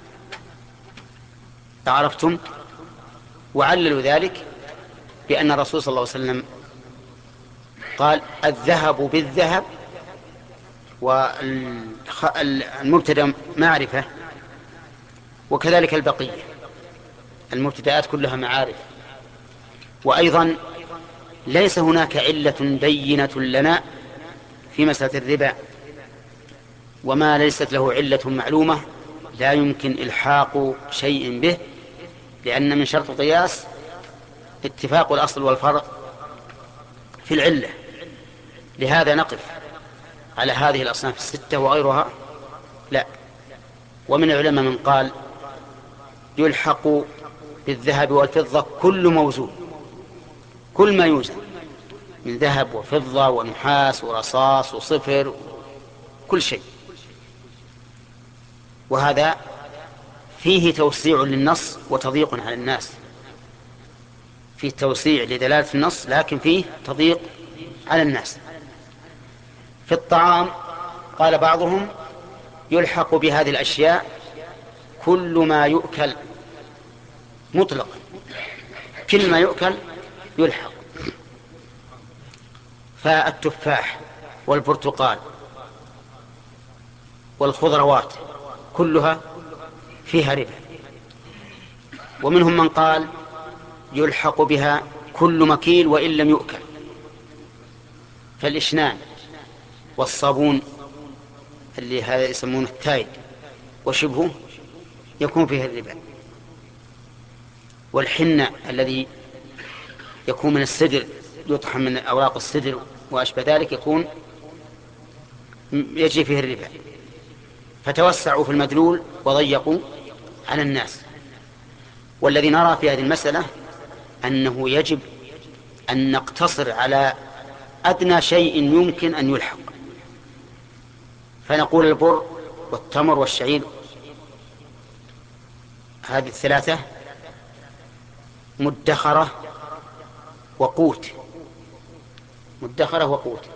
عرفتم؟ وعللوا ذلك بأن الرسول صلى الله عليه وسلم قال الذهب بالذهب، والمبتدأ معرفة، وكذلك البقية المبتدآت كلها معارف. وأيضا ليس هناك علة بينة لنا في مسألة الربا، وما ليست له علة معلومة لا يمكن إلحاق شيء به، لأن من شرط القياس اتفاق الأصل والفرع في العلة. لهذا نقف على هذه الأصناف الستة وغيرها لا. ومن العلماء من قال يلحق بالذهب والفضة كل موزون، كل ما يوزن من ذهب وفضة ونحاس ورصاص وصفر كل شيء. وهذا فيه توسيع للنص وتضييق على الناس، فيه توسيع لدلالة النص لكن فيه تضييق على الناس. في الطعام قال بعضهم يلحق بهذه الأشياء كل ما يؤكل مطلقا، كل ما يؤكل يلحق. فالتفاح والبرتقال والخضروات كلها فيها ربا. ومنهم من قال يلحق بها كل مكيل وإن لم يؤكل، فالإشنان والصابون اللي هذا يسمونه التايد وشبهه يكون فيه الربا، والحنة الذي يكون من السدر يطحن من أوراق السدر وأشبه ذلك يكون يجري فيه الربا. فتوسعوا في المدلول وضيقوا على الناس. والذي نرى في هذه المسألة أنه يجب أن نقتصر على أدنى شيء يمكن أن يلحق، فنقول البر والتمر والشعير هذه الثلاثة مدخرة وقوت، مدخرة وقوت.